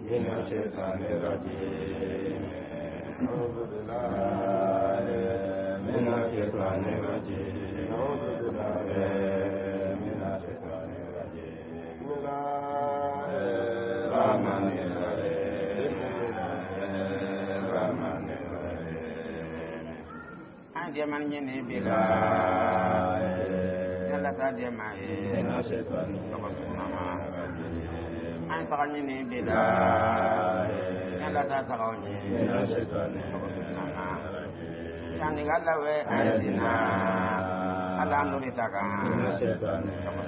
من الشيطان الرجيم أعوذ بالله من الشيطان الرجيم أعوذ بالله من الشيطان الرجيم بسم الله الرحمن الرحيم الرحمن الرحيم عندي من يني بلا يلا تادي معي من الشيطان أنت غني بلا يلا تاتغوني من الشيطان يعني قال له أنتنا على نورتك من الشيطان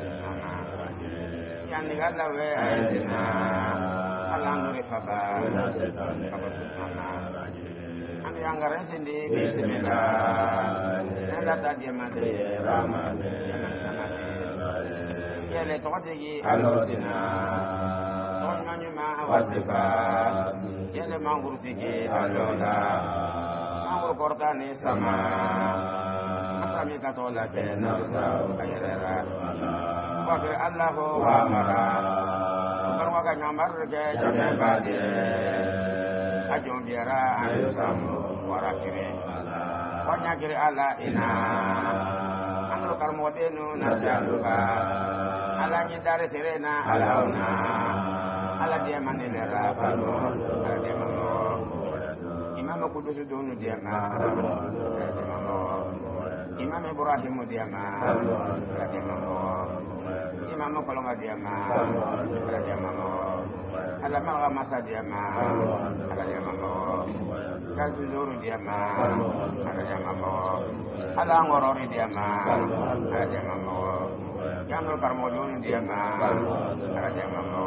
يعني قال له أنتنا على نورتك من الشيطان أنا يانغرن سندي بسم الله يلا تادي مادي رحمن يلا تقتي ألوتنا wasifa yele manguru tigi alola manguru kortani sama asami katola ke nausa kayera wafir allahu wa mara karwa ka nyamar ke jame bade ajom biara ayu samu warakire wanya kiri ala ina anu karmotenu nasyaluka ala nyidare terena alauna ala dia manelera falo ala dia mamo imam kudus dunu dia ma imam ibrahim dia ma ala dia mamo imam kolonga dia ma ala dia mamo ala malga masa dia ma ala dia mamo kazuru dia ma ala dia mamo ala ngorori dia ma ala dia mamo Jangan karmodun dia ma ala dia mamo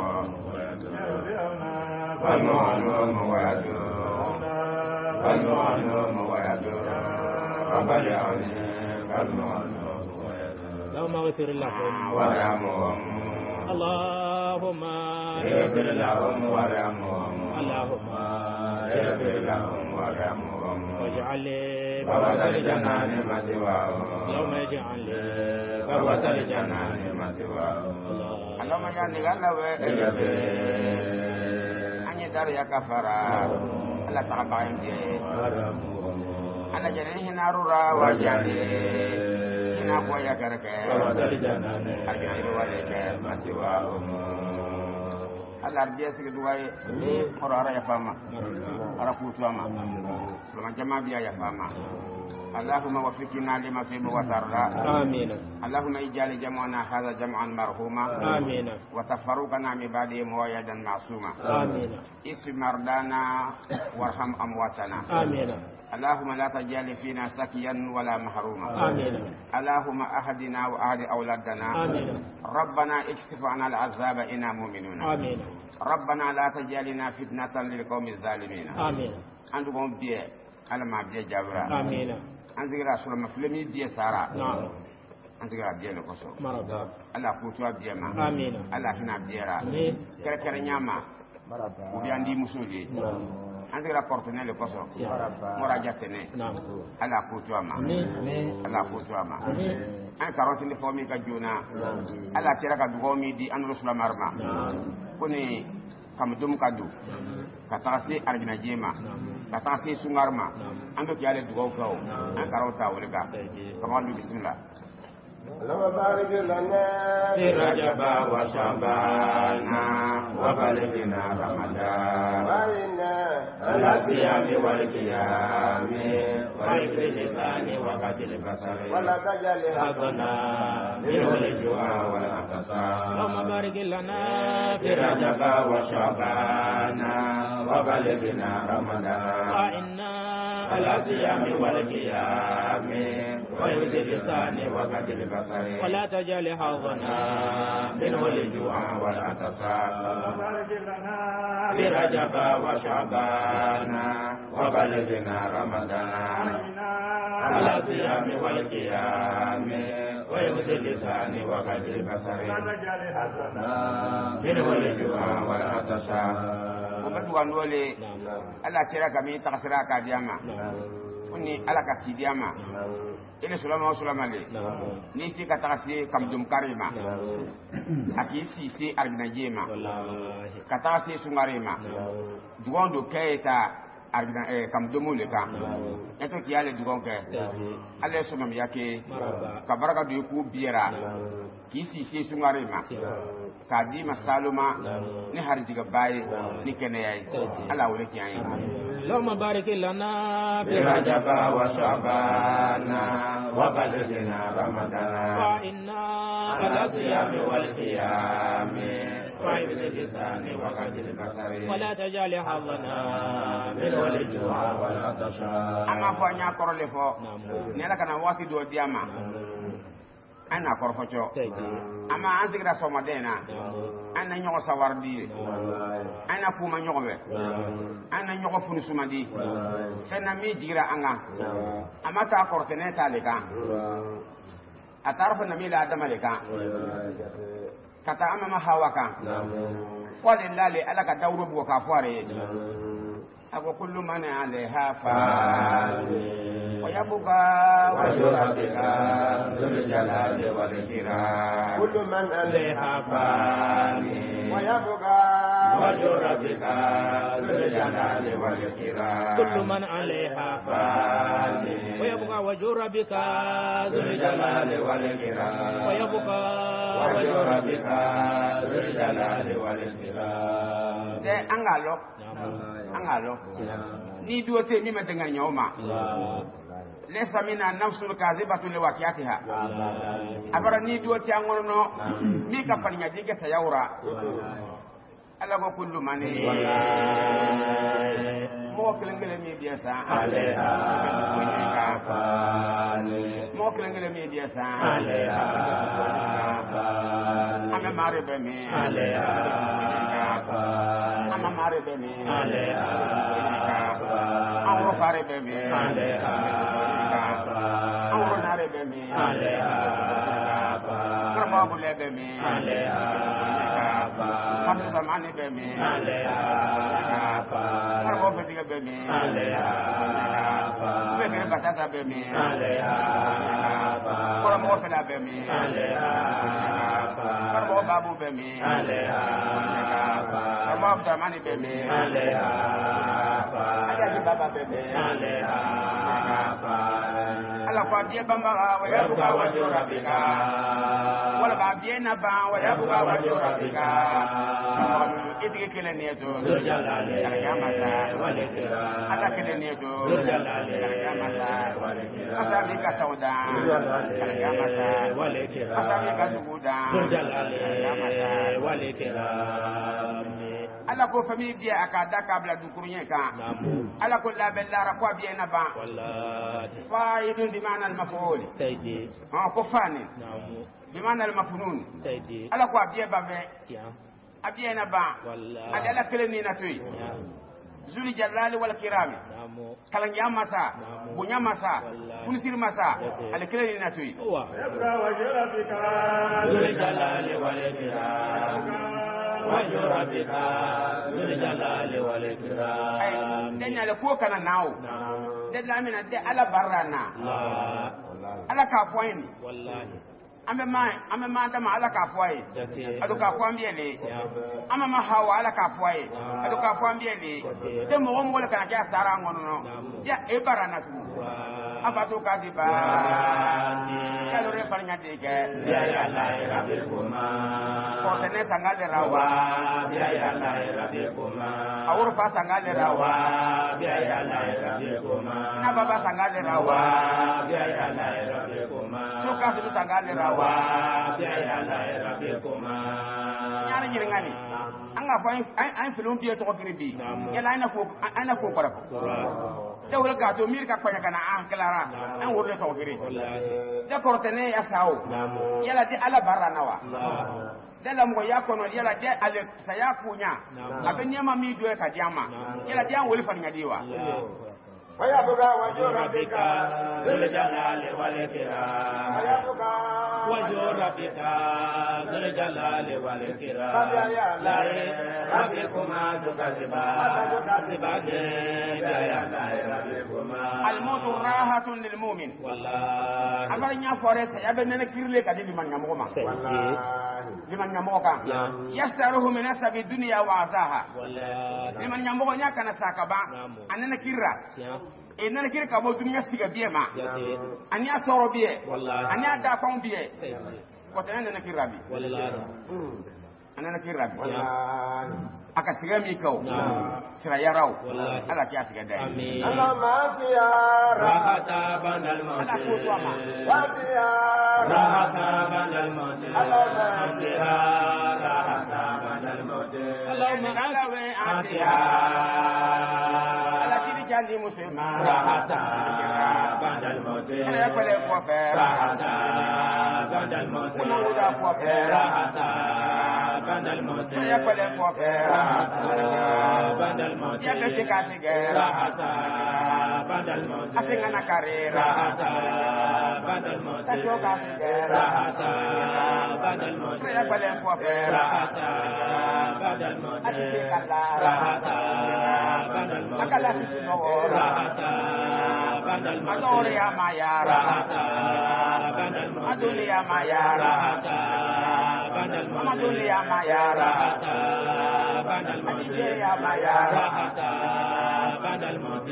والمعلوم ويدور والمعلوم ويدور رب العالمين والمعلوم ويدور اللهم اغفر لهم وارحمهم اللهم اغفر لهم وارحمهم اللهم اغفر لهم وارحمهم واجعل لي فوز الجنان مثواهم اللهم اجعل لي فوز الجنان مثواهم اللهم اجعل لي dar ya kafara Allah ta'ala dia Allah jadi hinarura wajani hina ko ya karake arjana itu wajake masiwa Allah dia segedua ni orang ya fama ara kutuama selama jama biya ya fama اللهم وفقنا لما تحب وترضى آمين اللهم اجعل جمعنا هذا جمعا مرحوما آمين وتفرقنا من بعده موعدا معصوما آمين اشف مرضانا وارحم امواتنا آمين اللهم لا تجعل فينا سكيا ولا محروما آمين اللهم اهدنا واهد اولادنا آمين ربنا اكشف عنا العذاب انا مؤمنون آمين ربنا لا تجعلنا فتنة للقوم الظالمين آمين عندكم بيه على ما بيه جابرا آمين أنت قرأ سورة مفلمي بيه سارة نعم أنت قرأ بيه لكسو مرضى الله كوتوا بيه ما آمين الله هنا بيه را آمين كركر نياما وبيان دي مسولي أنت قرأ كورتنا لكسو مراجعتنا نعم الله كوتوا ما الله كوتوا ما أنت كروسين فومي كجونا الله كرا كدومي دي أن رسول مرما كوني kamdum kadu katasi arjina jema katasi sungarma ando ki ale dugaw kaw an karota wulga kamal bismillah اللهم بارك لنا في رجب وشعبان وبلغنا رمضان وإنا على الصيام والقيام وذكر اللسان وقت البصر ولا تجعل حظنا منه الجوع والعطشان اللهم بارك لنا في رجب وشعبان وبلغنا رمضان وإنا على الصيام والقيام وذكر اللسان وقت البصر ولا تجعل حظنا منه الجوع والعطشان في رجب وشعبان وبلغنا رمضان على الصيام والقيام ويغسل اللسان وقد البصر منه الجوع والعطشان وبدو أن نولي ألا ترى كمي تغسرا كادياما ni ala ka sidiyama ile sulama le ni si ka tagasi kam dum karima aki si argina jema ka tagasi sungarima dugondo kayta argina kam dumule ka eto ki ale dugon ke ale sumam yake ka baraka du ku biera ki si sungarima ka di masaluma ni harjiga baye ni keneyai ala wole kiyayi اللهم بارك لنا برجب وشعبان وبلغنا رمضان وإنا على الصيام والقيام وعبد اللسان وقد البصر ولا تجعل حظنا من الجوع والعطش أما فانيا كورلفو نلا كان واتي دو دياما أنا كورفوتشو أما أنزغرا سومدينا أنا نيو سواردي أنا كوما نيوبه أنا نيو فنسومدي فنا مي جيرا أنا أما تا كورتني تاليكا أتعرف نمي لا آدم لكا كتا أما حواكا ولله لألك دور بوكا فاري أقول كل من عليها فان ويبقى وجه ربك ذو الجلال والإكرام كل من عليها فان ويبقى وجه ربك ذو الجلال والإكرام كل من عليها فان ويبقى وجه ربك ذو الجلال والإكرام ويبقى وجه ربك ذو الجلال والإكرام ده angalo ni duote mi madenga nyoma lesa mina nafsul kazibatu liwaqiyatiha abara ni duote angono mi ka panya dige sayawra ala ko kullu mani mo kelengele mi biasa mo kelengele mi biasa ame mare be mi ama mare be mi awro fare be mi awro nare be mi karma bule be mi kamu zamani be mi karma fetiga be mi be batata be mi karma fela be mi karma babu be mi karma zamani be mi ada baba be mi ala kwa die bamba wa yabuka wa jorabika wala ba die na ba wa yabuka wa jorabika idike kele neto jalale alkamata walekira ala kele neto jalale alkamata walekira asabi ka sauda alkamata walekira asabi ka suguda jalale alkamata walekira ala ko famille bien akada kabla du kurunye ka ala ko la bella ra ko bien na ba wallahi faidun bi ma'na al maf'ul sayyidi ha ko fani bi ma'na al mafnun sayyidi ala ko bien ba be bien na ba wallahi ala kele ni na tuy zuli jalali wal kirami kala nyamasa bunyamasa kunisir masa ala kele ni na tuy wa wajrabika zuli jalali wal kirami وجربك بالجلال والإكرام دنيا لكوكا ناو دنيا من الدي على برانا على كافوين والله أما ما دام على كافوين أدو كافوين بيلي أما ما هو على كافوين أدو كافوين بيلي دم وهم ولا كان جاء سارا غنو يا إبرانا سو أبادو كذبا kalau reparnya tiga biaya lahir abir kuma kotene sangal rawa biaya lahir abir kuma awur pa sangal rawa biaya lahir abir kuma nababa sangal rawa biaya lahir abir kuma suka su sangal rawa biaya lahir abir kuma nyari nyirngani anga fa an filum biya to gribi yala ana ko parako dawla ga to mir ka kwanya kana an klara an wurle to giri da kortene ya sawo yala di ala baranawa dala mo ya kono yala de ale saya kunya abe nyama mi do ka jama yala de an woli fa nyadiwa ويبقى وجه ربك ذو الجلال والإكرام ويبقى وجه ربك ذو الجلال والإكرام لا ربكما تكذبان الموت راحة للمؤمن والله أمرنا فورس يبننا كيرلي كدي لمن يموما لمن يموكا يستره من نسب الدنيا وعزاها لمن يموكا كان ساكبا أننا كيرا إننا كيرا كابو دنيا سيغا بيما أنيا تورو بيه أنيا دافون بيه وتننا كيرا بي أننا كيرا بي aka siga mi kaw sira yarau ala kiya siga dai Allah ma fiya rahata bandal mawt wa fiya rahata bandal mawt Allah ma fiya rahata bandal mawt Allah ma alawe atiya ala kiri jandi muslima rahata bandal mawt ala pale ko fe rahata bandal mawt ala ko fe rahata bandal mawt ala pale ko fe bandal mawt ya ke kasi rahata bandal mawt afingana kare rahata bandal mawt tajo kasi rahata bandal mawt ya pale ko rahata bandal mawt atikala rahata bandal mawt akala sino rahata bandal mawt adore ya maya rahata bandal mawt adole ya maya rahata bandal mawt adole ya maya rahata bandal mawt ya maya rahata bandal mawt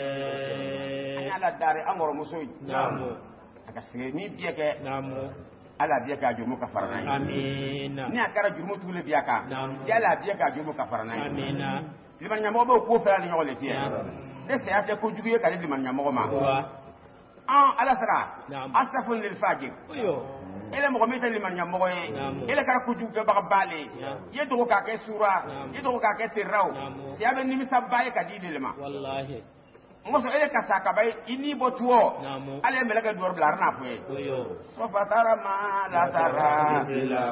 ala dare amoro musoy namu aka semi bieke namu ala bieka jumu kafarna amin ni akara jumu tule biaka yala bieka jumu kafarna amin liman nyamo bo ko fa ni ngole tie de se ate ko juguye kali liman nyamo ma ala sara astafun lil fajir ele mo meta liman nyamo ele kara ko jugu ba bale yedo ka ke sura yedo ka ke tiraw si abe ni misabaye kadide lema wallahi ngoso ele kasaka bay ini botuo ale melaka dor blarna poe so fatara ma la tara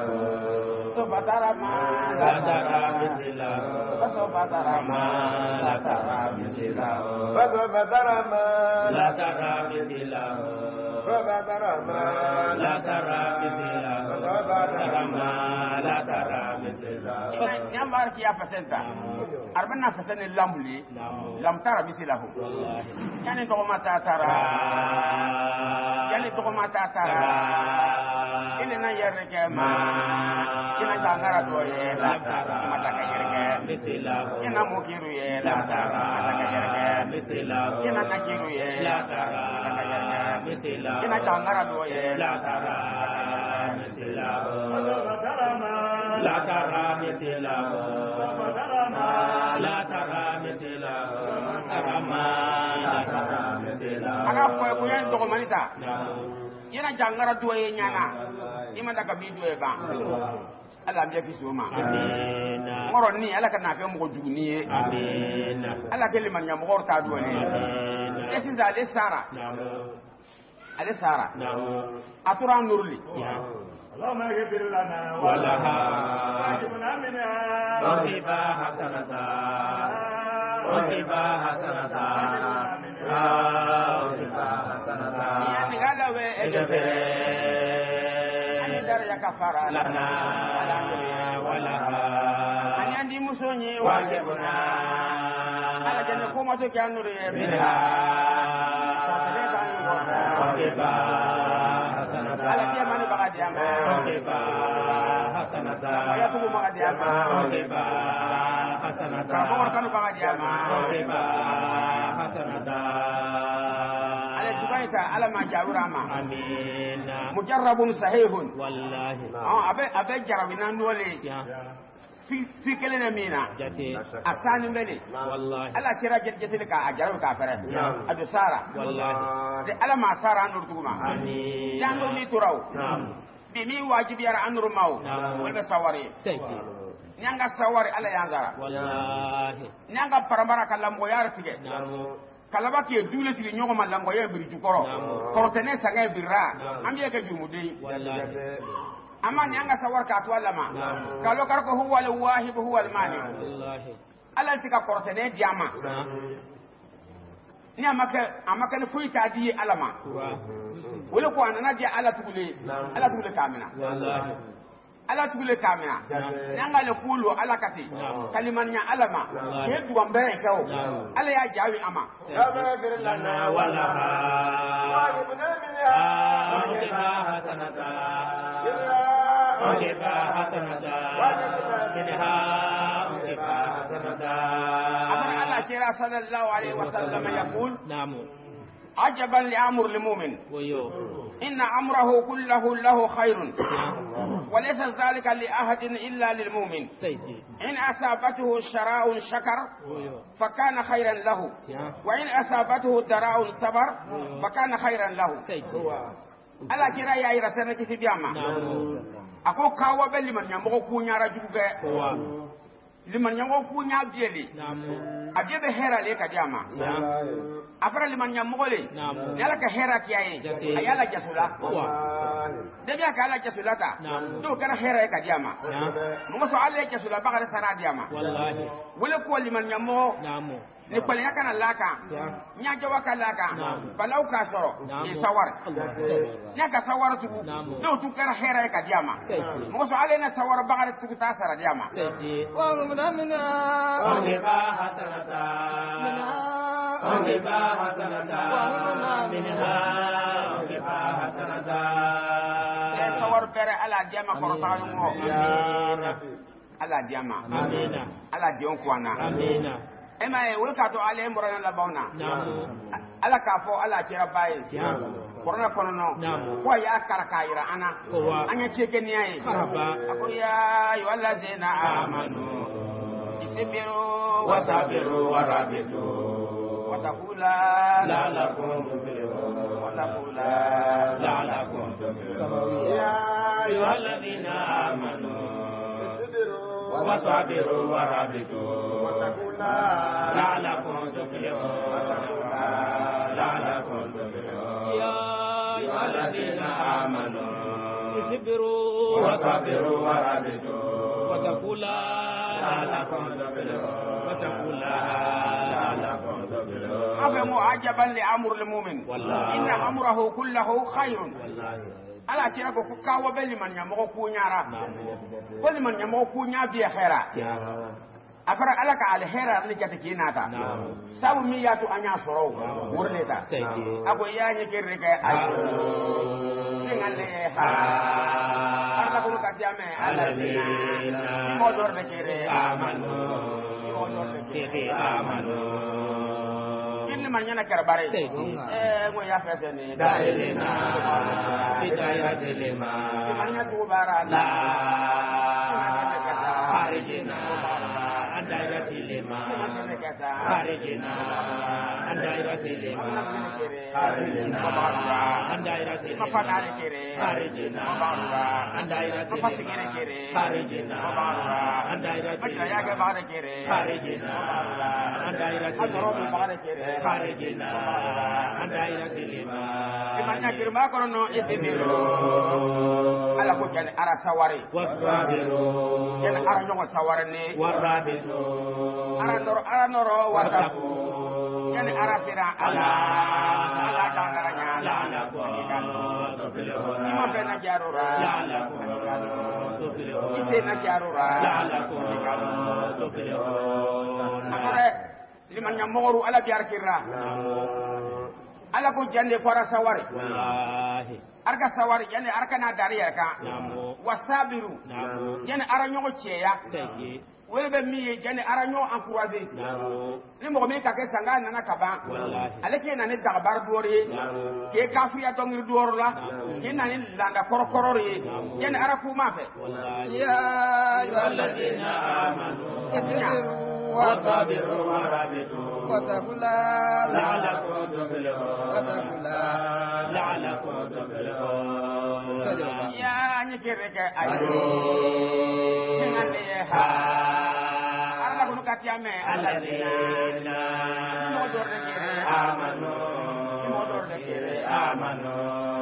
so fatara ma la tara so fatara ma la tara so fatara ma la tara so fatara ma la tara so fatara ma la tara nyambar ki apasenta arbana fasane lambuli lam tara bisilahu yani to mata tara yani to mata tara ina na yerke ma ina tangara to ye la tara mata ka yerke bisilahu ina mukiru ye la tara mata ka yerke bisilahu ina nakiru ye la tara mata ka yerke bisilahu ina tangara to ye la tara bisilahu la tara bisilahu la tara bisilahu aga foy ko yan dogo manita yana jangara duwe nyana ima daga bi duwe ba ala mbiya kisoma amin ngoro ni ala kana ke mo juguni amin ala ke liman nyam ngoro ta duwe amin esi za de sara ale sara atura nurli اللهم اغفر لنا ولها واجبنا منها وهبا حسنة وهبا حسنة وهبا حسنة يعني قال اغفر أني يا كفارة لنا ولها أن يندي مسوني واجبنا على جنة كومة كانوا منها وهبا حسنة على كيما نبغى ديما وهبا حسنة ويتوب مغا ديما وهبا حسنة كفور كانوا بغى ديما وهبا حسنة على جبايتا على ما جاورا ما امين مجرب صحيح والله ابي جربنا نولي si kelene mina asani mbele wallahi ala kira jete ka ajaro ka fere adu sara wallahi de ala ma sara anur duguma amin yango ni turaw bi mi wajibi yara anur maw wala sawari nyanga sawari ala yanzara wallahi nyanga parambara kalambo yara tige kalaba ke dule tigi nyogo malango ye biri jukoro korotene sanga birra ambiye ke jumudi wallahi amma nyanga sawar ka to Allah ma kalo karko huwa al-wahib huwa al-mani wallahi Allah tika kortene diama ni amaka ni fuyi ta di alama wala ko anana di ala tugule kamina ala tugule kamina nanga le kulu ala kati kalimanya alama ke duambe kawo ala ya jawi ama ربنا اغفر لنا وارحمنا منها حسنة أمر الله كرا صلى الله عليه وسلم يقول نعم عجبا لأمر المؤمن إن أمره كله له خير وليس ذلك لأحد إلا للمؤمن إن أصابته شراء شكر فكان خيرا له وإن أصابته ضراء صبر فكان خيرا له ala kira ya ira sana kisi biama ako kawa be liman nyambo ku nyara juge liman nyambo ku nya bieli abiebe hera le ka biama afara liman nyambo le yala ka hera kiyaye ayala jasula debia ka ala jasula ta do kana hera ka biama mo so ala jasula bagara sana biama wallahi wala ko liman nyambo ni kwale yakana laka nya jawa laka balau ka soro ni sawar nya ka sawar tu do tu kara hera ka diama mo so ale na sawar bagare tu ta sara diama wa gumna wa ba hasanata sawar bere ala diama ko ta mo ala diama amina ala dion kwana amina ema e wulka to ale mborana la bauna ala ka fo ala kira baye korona kono no ko ya karakaira ana anya cheke ni ai ako ya ayyuhallazina amanu isbiru wasabiru warabitu watakula la'allakum tuflihun watakula la'allakum tuflihun ya ayyuhallazina amanu وصابروا ورابطوا واتقوا الله لعلكم تفلحون لعلكم تفلحون يا أيها الذين آمنوا اصبروا وصابروا ورابطوا واتقوا الله لعلكم تفلحون واتقوا الله لعلكم تفلحون أفهموا عجبا لأمر المؤمن إن أمره كله خير ala tira ko kawo be liman nyamo ko nyara ko liman nyamo ko nya bi khaira afara ala ka al khaira ni jata kinata sabu mi yatu anya soro wurleta ago ya ni kirre ka ayo ngale ha arda ko ka jame ala ni mo dor be kire amanu mo dor be kire amanu man nyana karbare mo ya fete ni dalina bidaya dilema man nya tubara la harijina andaya dilema harijina andaya dilema harijina andaya dilema mafanare kire harijina andaya dilema mafatikere kire harijina andaya dilema ya ga bare kire harijina andaya dilema bare kire harijina andaya dilema imanya kirma kono isibiru ala ko jani ara sawari wasabiru jani ara nyongo sawari ni warabitu ara noro wataku jani ara fira ala dangaranya ala ko tuflihun ima bena jarura ala ko tuflihun isena jarura ala ko tuflihun amare liman nyamoru ala biar kirra ala ko jande fara sawari wallahi arka sawari jande arka na dariya ka wasabiru jande ara nyongo cheya wele be mi jande ara nyongo encourager ni mo me ka ke sanga nana kaba ale ke nane dagbar duori ke kafiya dongir duorla ke nane landa korkorori jande ara ku ma fe ya ayyuhalladhina amanu وصابروا ورابطوا واتقوا الله لعلكم تفلحون واتقوا الله لعلكم تفلحون يا نكرك ايو نالها الله كن كاتيامه الذين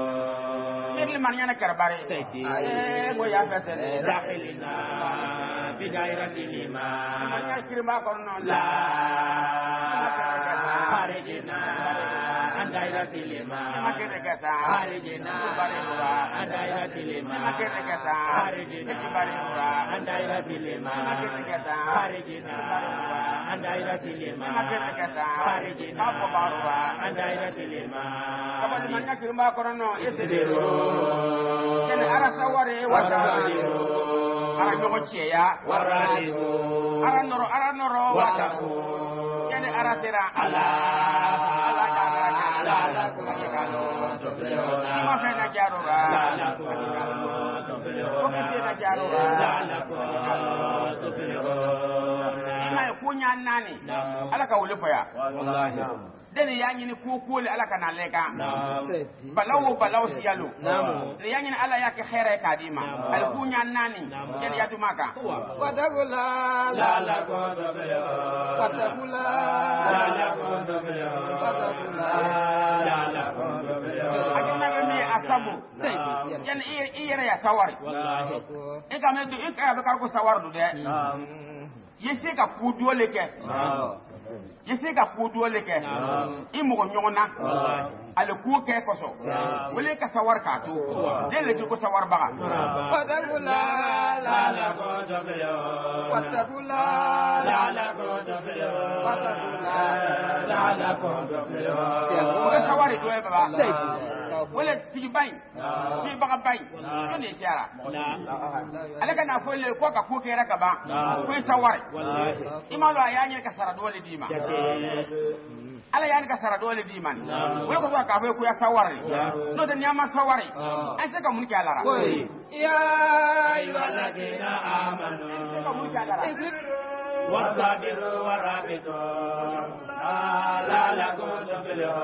آمنوا من يانا كرباري mo ya fete dakhilina في دائرة الإيمان من يكرم قرن لا خارجنا عن دائرة الإيمان خارجنا عن دائرة الإيمان خارجنا عن دائرة الإيمان خارجنا عن دائرة الإيمان خارجنا عن دائرة الإيمان كما من يكرم قرن يصبرون كن أرسل وصابرون ara ñogo ciya waradiku ara noro wataku yani ara sera ala ko ma fe na jarura ma kunya nani ala ka wuli faya wallahi deni ya nyini kukuli ala kana leka balaw siyalu ya nyini ala yake khaira kadima al kunya nani jadi yatu maka watakula la la ko do bele watakula la la ko do bele watakula la la ko do bele akina ni asabu yani iyere ya sawari wallahi ikamedu ikaya be ko sawardu de yese ka kudole ke yese ka kudole ke imo nyona ale ku ke koso wele ka sawar ka to dele ko sawar baga watakula la la ko do bele watakula la la ko do bele watakula la la ko do bele ko sawari do e baba wele tigi bay ti baga bay yo ne siara ale kana fo le ko ka ku ke raka ba ko sawari imalo ayanye ka sara dole dima ala yani ka sara dole di man wala ko ka fa ku ya sawari no de nyama sawari an se ka mun ki alara ya ayyuhalladhina amanu wasabiru warabitu la la kuntu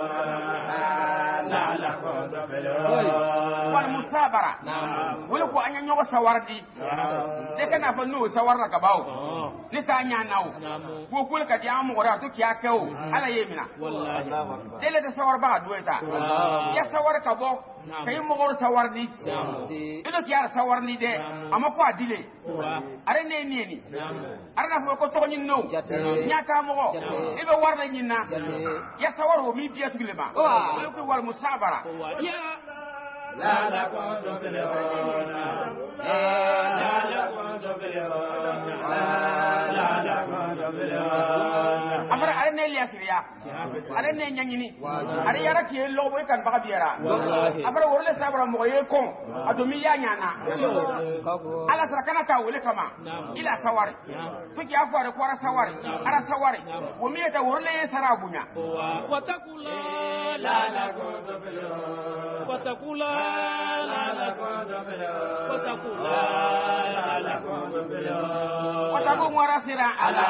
la la kuntu wal musabara wala ko anya nyogo sawardi de kana fa no sawarra ka bawo ni ta nya nawo ko kul ka diamu ora to kiya kawo ala yemina wallahi dele de sawar ba dueta ya sawar ka bo kay mo gor sawardi ido kiya sawarni de amma ko adile are ne ni are na fa ko to nyin no nya ka mo ido warna nyinna ya sawaro mi biya tugilema ko wal musabara ya la la kuntu la la kuntu la la kuntu amara are ne liya siriya are ne nyangini are yara ki lo boy kan baga biara amara worle sabara mo ye kon adomi ya nyana ala sara kana ta wole kama ila sawari fiki afare ko ara sawari wo mi ta worle ye sara bunya watakula la la kuntu watakula la la kuntu watakula la la kuntu wataku ngora sira ala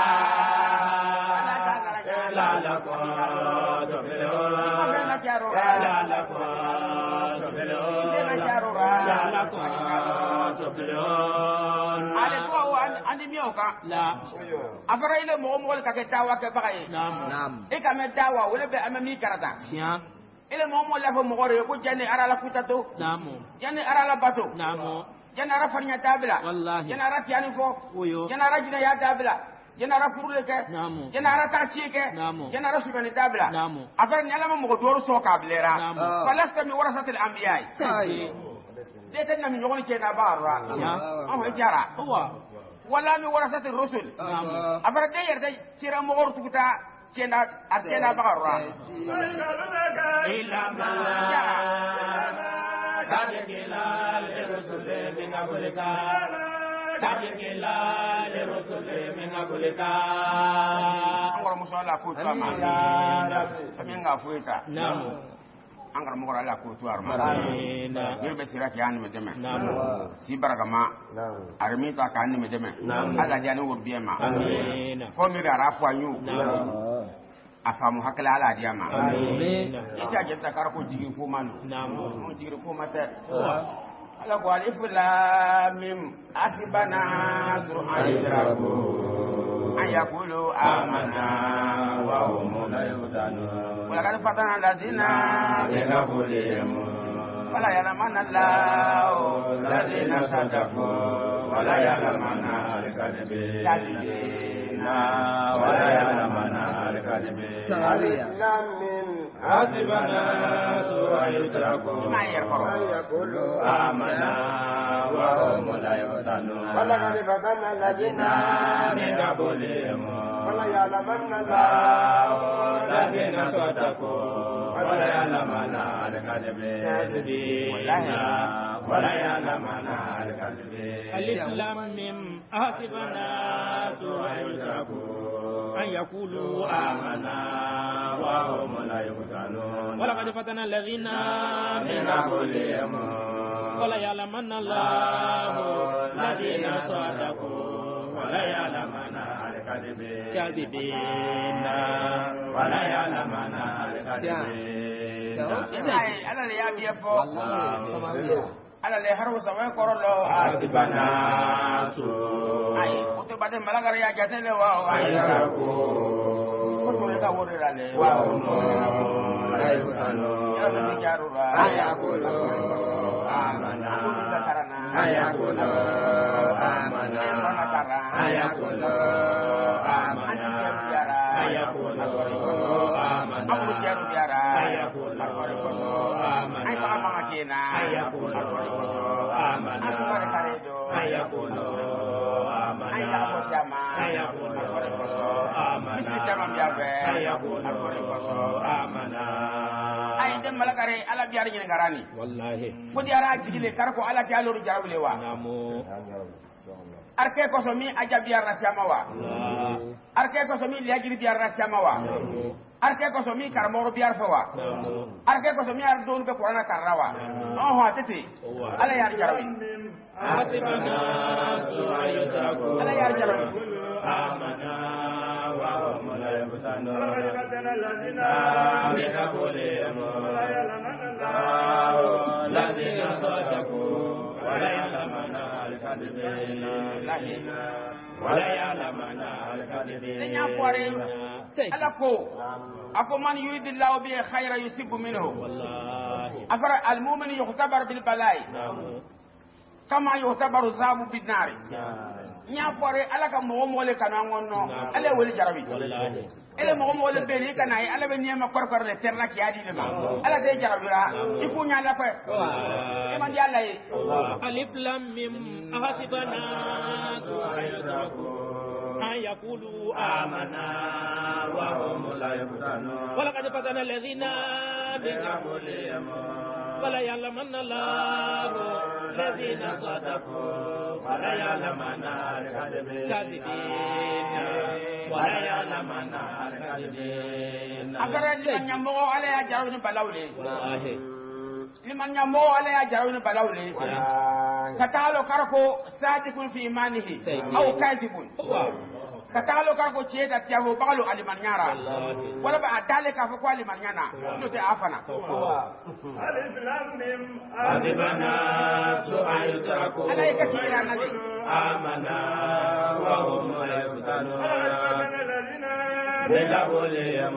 la la kuntu la jaro la la kuntu la la kuntu ale to andi mioka la afara ile mo ka ke tawa ke bagaye nam e ka me tawa wala be amami karata sia ile mo la fo mo gore ko jani ara la kutato namu jani ara la bato namu jana ara farnya tabla wallahi jana ara tiani fo uyo jana ara jina ya tabla jana ara furule ke namu jana ara tachi ke namu jana ara subani tabla namu afara nyala mo go doro so kablera namu falasta mi warasatil anbiya dete na mi nyogoni ke na barra o jara wala mi warasatil rusul afara de yerde tira mo gor tukuta cenda atena barra ila ma kadila lirusul min qablika kadila lirusul min qablika angora musalla ko tama aminga fuita namu angara mo ala ko to arma amina ni be sira ki an me deme namu si baragama armi ta kan ni me deme ala jani wo biema amina fo mi dara fo anyu afamu hakala ala diama amina ita je ta kar ko jigi fo manu namu mo jigi ko mata ala ko alif lam mim asibana sur ayrabu ayakulu amana wa hum la yutanun wala kan fatana lazina min qablihim ولا يعلمن الله الذين صدقوا ولا يعلمن الكاذبين ولا يعلمن الكاذبين حسب الناس أن يتركوا أن يقولوا آمنا وهم لا يفتنون ولقد فتنا الذين من قبلهم ولا يعلمن الله الذين صدقوا ولا يعلمن الكاذبين ولا يعلمن الكاذبين ألف لام ميم حسب الناس أن يتركوا أن يقولوا آمنا وهم لا يفتنون ولقد فتنا الذين من قبلهم ولا يعلمن الله الذين صدقوا ولا يعلمن الكاذبين ولا يعلمن الكاذبين أنا اللي أبي أفو أنا اللي هرب سماه كورلو أتبنا أي أتبنا ملاك ريا جاتني واو أي ركو كتولة وريراني واو لا يفتنون يا من جارورا أيقولوا آمنا أيقولوا آمنا أيقولوا آمنا أيقولوا آمنا أقول جارو جارا أيقولوا آمنا أي ما ماكينا أيقولوا آمنا أيقولوا آمنا أي لا بوسيما أيقولوا آمنا مثل جمام جابه أيقولوا آمنا ay dem malakare ala biar ni ngarani wallahi ko diara jigile karko ala ti aloru jarawle wa namo arke ko so mi aja biar na siama wa arke ko so mi lejiri biar na siama wa arke ko so mi karmoro biar fa wa arke ko so mi ar don be qur'ana karrawa no ho atete ala yar jarawi atibana su'ayataku ala yar jarawi amana wa hum la yabtanun الذين قبلهم ولا يعلمن الله الذين صدقوا ولا يعلمن الكاذبين ولا يعلمن الكاذبين أكو من يريد الله به خيرا يصيب منه أفر المؤمن يختبر بالبلاء كما يختبر الذهب بالنار ñapore ala ka mo mole kanangonno ale woli jarabi ele mo mole beli kanai ala be nyema korkor le terna ki adi le ma ala de jarabira ifu nyala fa e man yalla yi alif lam mim ahasibana an yaqulu amana wa hum la yaftanun wa laqad fatana alladhina min qablihim ولا يعلمن الله الذين صدقوا ولا يعلمن الكاذبين ولا يعلمن الكاذبين أقرأ لمن يمو عليها جاون بلاولي لمن يمو عليها جاون بلاولي كتالو كاركو صادق في إيمانه أو كاذب katalo karko cheda tiago bagalo alimanyara wala ba adale ka fa alimanyana no te afana alif lam mim adibana su'aytaku alayka tira nabi amana wa hum la yaftanun bilawlihim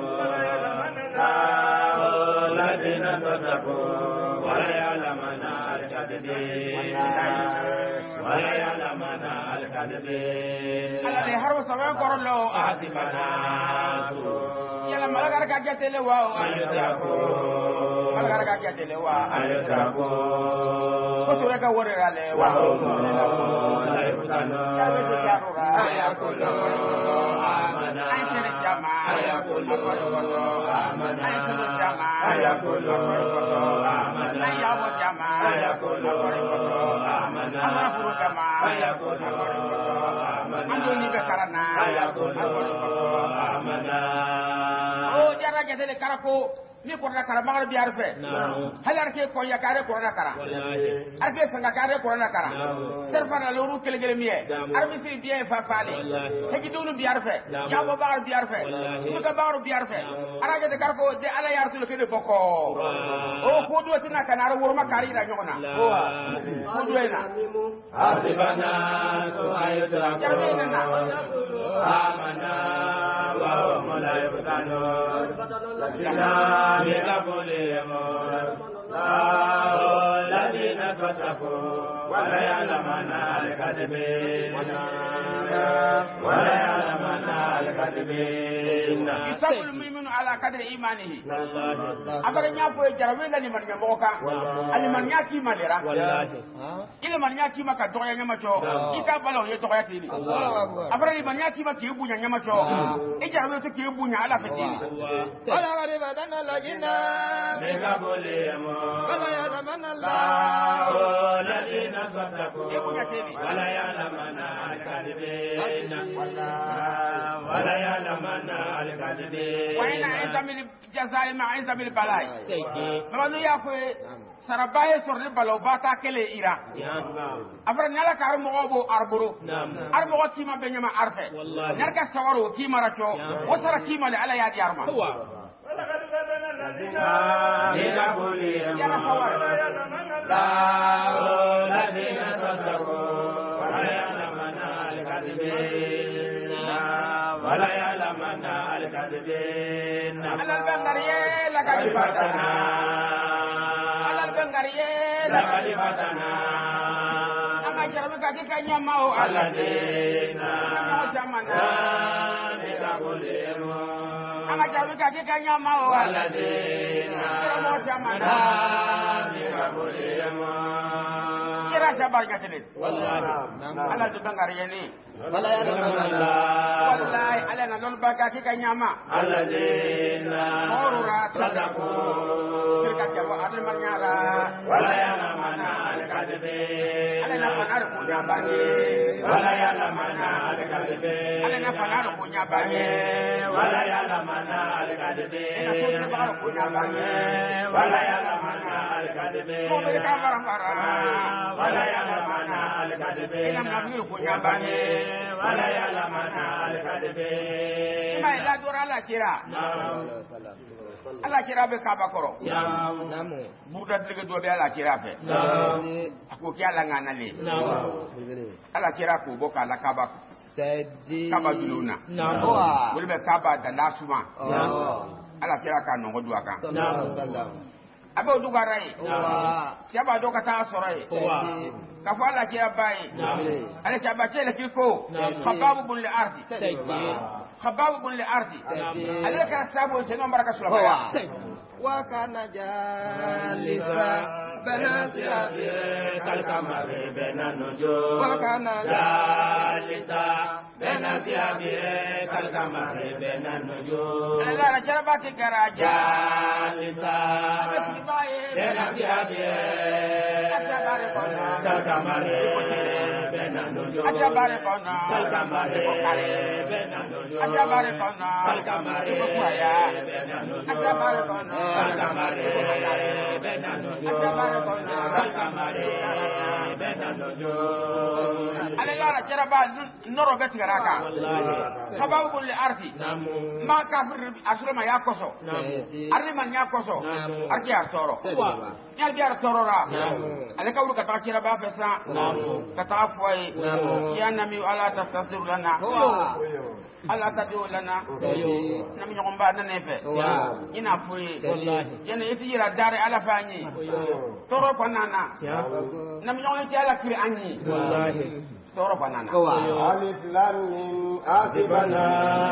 alladhina sadaqu wa la ya'lamuna al-kadhibin ولا يعلمن الكاذبين على الحرب سواء كورلو أحسبنا يلا ملك ركعت لوا ملك ركعت لوا كتورك ورا لوا لا يفتنون يا كل آمنا أنت الجماعة يا كل آمنا أنت الجماعة يا كل آمنا يا الجماعة يا كل آمنا kama ayakul amani bekarana ayakul amana o jara jatele karako ni korna kara magar bi arfe halar ke ko yakare korna kara arke sanga kare korna kara serfana loru kelegele miye arbi si biye fa fali hegi dunu bi arfe yabo bagar bi arfe muta bagar bi arfe arage de karko de ala yartul ke de boko o ko do tina kanara wurma kari da nyona ko do ena asibana so ayutra amana wa hum la yaftanun الذين صدقوا ولا يعلمن الكاذبين ولا يعلمن الكاذبين يسبب المؤمن على قدر إيمانه أبدا يقول جربين لمن يموكا لمن يأتي مالرا إلى من يأتي ما كدويا يمشو يكابلو يتويا تيني أبدا لمن يأتي ما كيبونا يمشو إجابة كيبونا على فتيني ولا غريبة الذين ولا يعلمن الله الذين صدقوا ولا يعلمن الكاذبين ولا يعلمن الكاذبين وإن عند من الجزاء ما عند من البلاء فمن يأخذ sarabaye sorri balo bata kele ira afra nyala kar mo obo arburu arbo kima benyama arfe narka sawaro kima racho wasara kima le ala yadi arma ولا يعلمن الكاذبين على البنغريه لقد فتنا لقد فتنا أما جرمك كي يماو الذين أما جرمك كي يماو الذين kira sabar katile والله ala du bangariyeni ولا يعلمن الله wallahi ala na lol baka ki kanyama الذين صدقوا kirka jawa adal manyala ولا يعلمن الكاذبين ala na fanar ko nyabani ولا يعلمن الكاذبين ala na fanar ko nyabani ولا يعلمن الكاذبين ولا يعلمن الكاذبين ko be ka barambara ولا يعلمن الكاذبين ولا يعلمن الكاذبين ma ila dora la kira ala kira be ka bakoro namu burda dige do be ala kira fe ko ki ala ngana le ala kira ko boka la kaba sadi kaba duluna wuri be kaba da lasuma ala kira ka no godwa kan sallallahu alaihi wasallam abe odugara yi siaba do ka ta soro yi ka fa ala kira bai ala siaba chele kiko khababu bun li ardi khababu bun li ardi ala ka sabu se no baraka sura wa kana jalisa banati abi كالقمر بين النجوم وكان جالسا بين ثيابه كالقمر بين النجوم ala kira bati garaja جالسا بين ثيابه كالقمر بين النجوم كالقمر بين النجوم كالقمر بين النجوم كالقمر بين النجوم ala lara kira ba noro beti garaka sababu bun li ardi ma kafir asrama ya koso arni man ya koso arki ya toro ya biar toro ra ala ka ka ta kira ba fesa ka ta foi ya nami ala tafsir lana ala tadu lana nami nyom ba na nefe ina foi yana yiti ira dare ala fanyi toro panana nami nyom ti ala kiri anyi toro panana alif lam mim asibana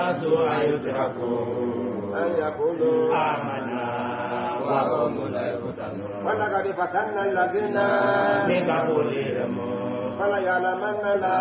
أن يقولوا آمنا وهم لا يفتنون ولقد فتنا الذين من قبلهم فلا يعلمن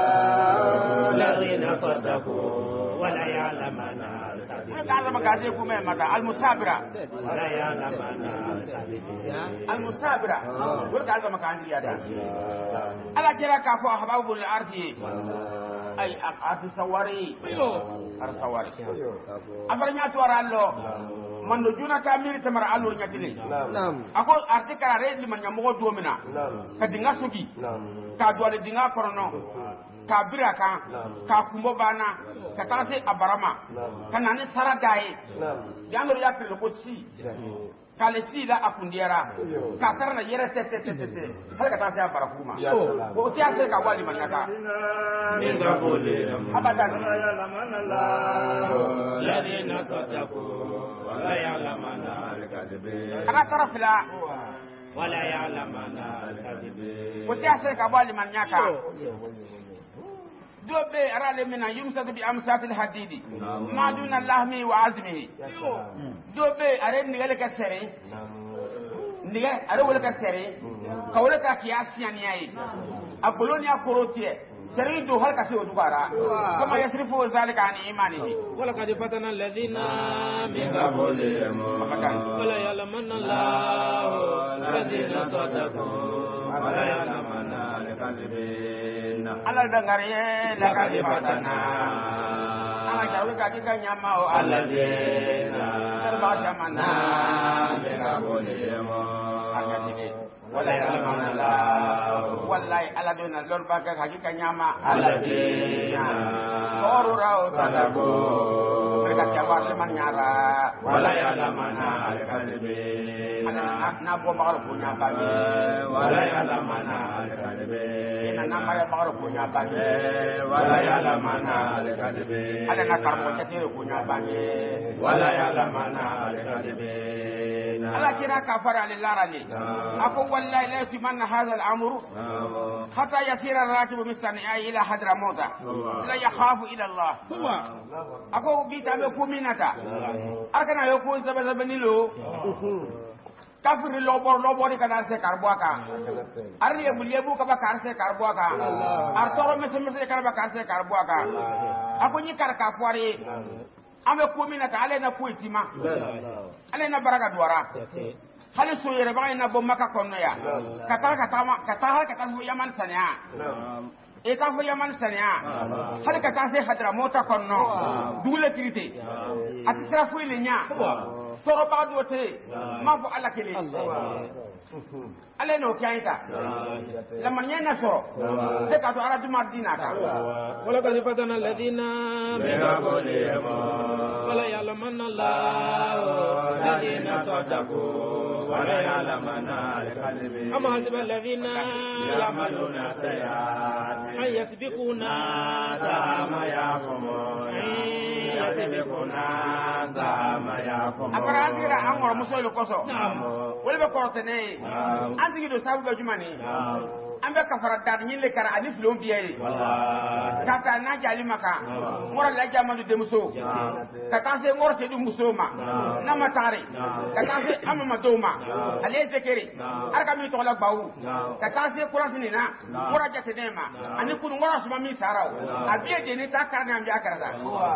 الذين صدقوا ولا يعلمن تعلم قاعدين متى المسابرة ولا يعلمن المسابرة قلت تعلم قاعدين يا ده ألا كلا كافو أحباب الأرض أي أرض سواري أرض سواري أفرني أتوارا الله من نجونا كامير تمر الله نجتلي أقول أرض كاريز من يمو دومنا كدينا سوكي كدوالي دينا كورنو kabira kan ka kumbo bana ka tase abarama kana ne saradaye yando ya pele ko si kale si la akundiara ka tarna yere tete hal ka tase abara kuma ko ti ase ka wali manaka min qabuli abadan الذين صدقوا ولا يعلمن الكاذبين ana tarafila ولا يعلمن الكاذبين وتحسك أبوالي من يكا دوبي أرى منا يمسك بأمسات الحديد ما دون اللحم وعزمه دوبي أرى نغلق السري نغلق أرى ولك السري كولك كياسي أنياي أقولون يا كروتي سري دو هل كسي ودوارا كما يصرفوا ذلك عن إيمانه ولقد فتن الذين من قبلهم ولا يعلمن الله الذين صدقوا ولا يعلمن الكاذبين على الدنيا لقد فتنا أنا جاوي كذا نيامو الذين ترباشمنا من قبلهم ولا يعلمن الله والله على دون اللور باكا حقيقة نياما الذين قرروا صدقوا mereka jawab leman nyara ولا يعلمن الكاذبين na bo bakar punya bagi ولا يعلمن الكاذبين ina nama ya bakar punya bagi ولا يعلمن الكاذبين ada na karbo cetire punya bagi ولا يعلمن الكاذبين ala kira kafara lillarani aku wallahi la yusimanna hadha al-amru hatta yasira ar-rakibu mistani'a ila hadramauta la yakhafu ila Allah aku bita be kuminata arkana yo ko zaba nilo kafir lobor kana se karboaka arli yebu ka bakar se karboaka artoro mese karba kar se karboaka aku ni kar ka poire ame kuminata ale na kuitima ale na baraka duara hali so yere ba ina bomma ka konno ya kata yaman sania eta fo yaman sania hali kata se hadra mota konno dule trité atisra fu ile nya toro ba dote ma fu ala kele ale no kaita la manyana so te ka to ara du madina ka wala ka fatana alladhina min qablihim wala ya'lamanna Allahu alladhina sadaqu wala ya'lamanna al-kadhibin amma hasiba alladhina ya'maluna sayyi'ati ay yasbiquna sama yaqumun yasbiquna sama yaqumun akara angor musolo koso wala be kortene antigi do sabu be jumani ambe kafara dad nyille kara ani flom biye kata na jali maka ngora la jamanu de muso kata se ngor te du muso ma na matari kata se amma madoma ale zekeri arka mi to la bawu kata se kurasini na ngora jate nema ani kun ngora suma mi sarao abiye de ni ta karna ambe akara da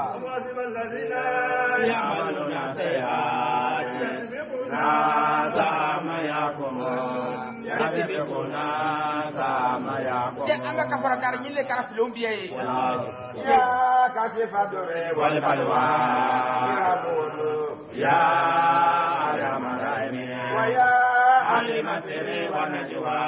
ya'maluna sayyi'ati sama yaqumun yasbiquna sama yaqumun ya amba kafara dar nyille kara flom biye ya kasifa dore wal balwa ya alamaraini wa ya alimatiri wa najwa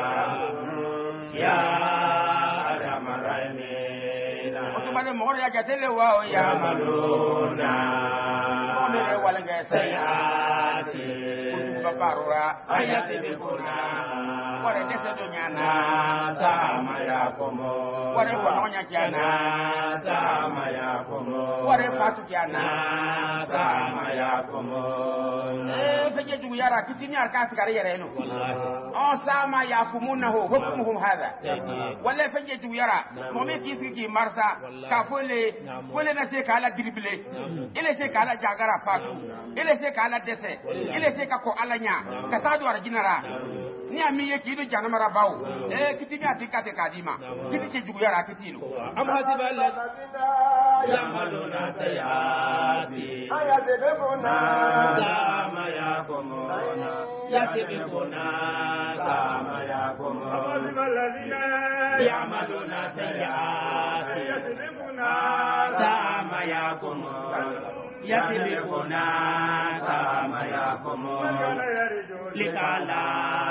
ya alamaraini otubane mo ya jatele wa ya yamaluna mere walenga sayati bakarura ayatibikuna wale dese do nyana sama yakomo wale kononya kiana sama yakomo wale fatu kiana sama yakomo feje jugu yara kitini arka sigare yere no sama yakumuna hukmuhum hada wala feje jugu yara mo me kisi marsa ka fole na se kala dribble ile se kala jagara fatu ile se kala dese ile se ka ko alanya ka tadu arjinara ni ami ye kido janamara bawo kitimi atikate kadima kiti ke jugu yara kitino amma hasiba yamaluna sayati ayatibuna sama yakumuna yasbiquna sama yakumuna yamaluna sayati yasbiquna sama yakumuna yasbiquna sama yakumuna likala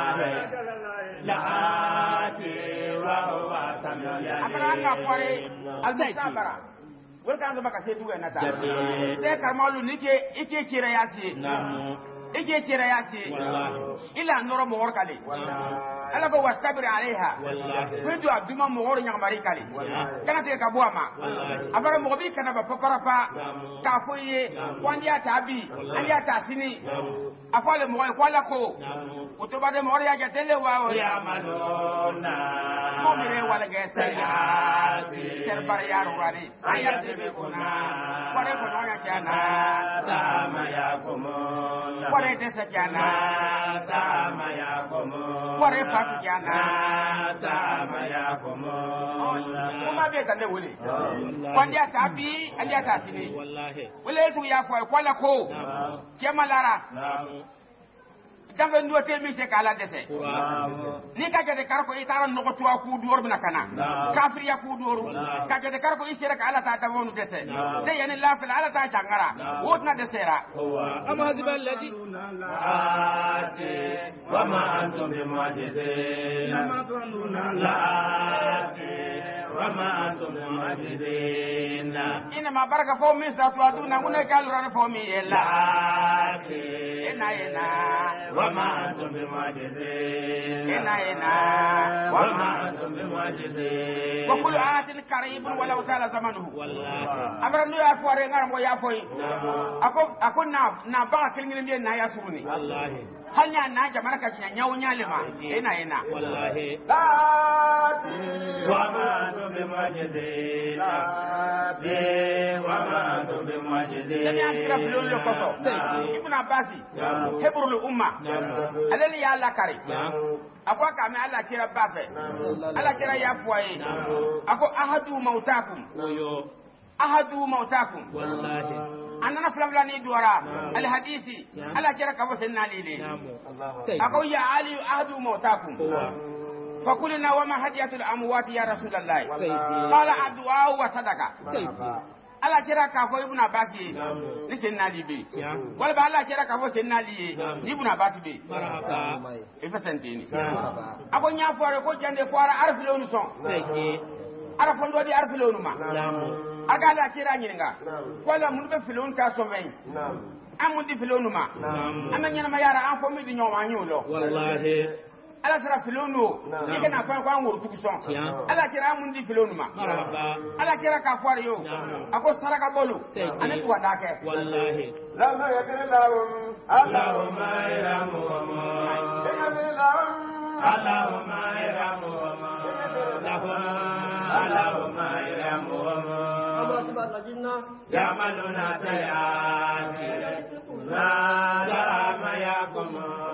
laati wa huwa samiyya akara kware almusabara welka ando baka se duwe nata de karmalu nike ike kire yasi ije cira yati ila noro mo wor kale ala ko wastabir alaiha fidu abduma mo wor nyamari kale kana te ka boama abara mo bi kana ba papara pa ka foye wandia tabi alia tasini afale mo ko la ko utoba de mo ya jatele wa ya malona mo mere wala gesa ya serbar ya rwari ayate be kuna pare ko noya kana sama ya komo pare desa kana sama ya komo pare fatu kana sama ya komo kuma be tande wuli wandia tabi alia tasini wallahi wala tu ya ko la ko jemalara dambe ndo te mi se kala dese ni ka jade kar ko itara no ko tuwa ku duor bina kana kafir ya ku duoru ka jade kar ko isere kala ta tawonu dese de yani la fil ala ta jangara wotna desera am hadiba alladhi wa ma antum bimajidin ma tununa la wa ma antum bimajidin ina ma baraka fo mi sa to aduna ngune kalu ran fo mi ela ena وما أنتم بمعجزين إنا وما أنتم بمعجزين وكل آت قريب ولو طال زمنه أمر نو يا فوري ngam ya foyi ako na ba kilngin bi na ya suni wallahi hanya na jamara ka nyawo nyale ma ina wallahi وما أنتم بمعجزين وما أنتم بمعجزين ibn abbasi hebrul umma alali ya Allah kare ako ka me Allah kira bafe Allah kira ya foye ako ahadu mautakum wallahi anana fulabla ni duara al hadisi Allah kira ka wasenna lile ako ya ali ahadu mautakum فقلنا وما هدية الأموات يا رسول الله قال الدعاء وصدقة ala kira ka fo ibn abbas ni senna libe wala ba ala kira ka fo senna liye ni ibn abbas be marhaba ifa sentini ako nya fore ko jande fora arfilonu son ara fondo di arfilonu ma aga ala kira nyinga wala mun be filon ka so ven amun di filonu ma amanya na yara an fo mi di nyoma nyulo wallahi ala sera filono ni kana fa ko ngor tukuson ala kira mun di filono ma ala kira ka fare yo ako saraka bolu ane tuwa dake wallahi la ma yakun lahum allahumma iramu allahumma iramu allahumma iramu yamaluna tayati la ma yakum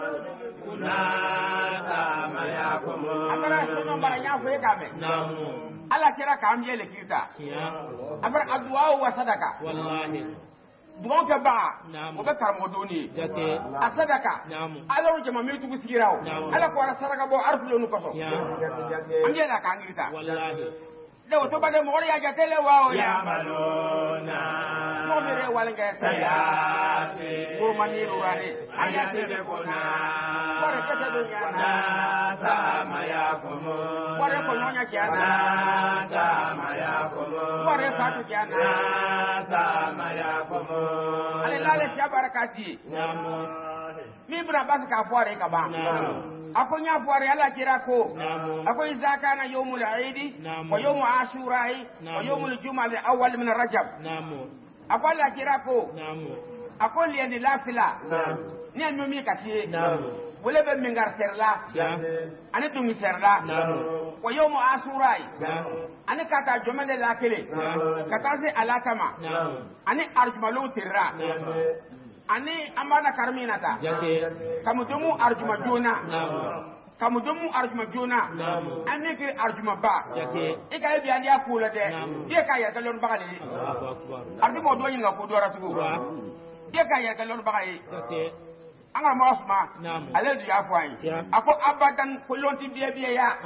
abara sono bara nya fo kame ala kira ka amye le kita abara adwa wa sadaka wallahi duwan ka ba o be karmo doni asadaka ala ro jama metu kusirawo ala ko ara sadaka bo arfulo nu koso amye la ka ngirita wallahi de o to bade mo ya jatele wa o ya malona mo mere walanga sayati ko maniru rani ayate be kona kore kete dunya na sama yakum kore ko nyonya kiana sama yakum kore fatu kiana sama yakum ale lale ya barakati mi bra bas ka fore ka ba ako nya fore ala kira ko ako izaka na yawmul eid wa yawm ashura wa yawmul jumaa al awwal min rajab ako ala kira ko ako liende lafila ni anyomi katie wala be mingar serla ane dungi serla wa yawm ashura ane kata jomende la kele kata se alatama ane arjumalo tirra ani amana karminata kamudumu arjuma jona ani ke arjuma ba ika bi andi akula de ye ka ya galon bagale arjuma do yin ko do ratu ye ka ya galon bagale anga ma osma ale du ya fwai ako abadan ko lonti biye ya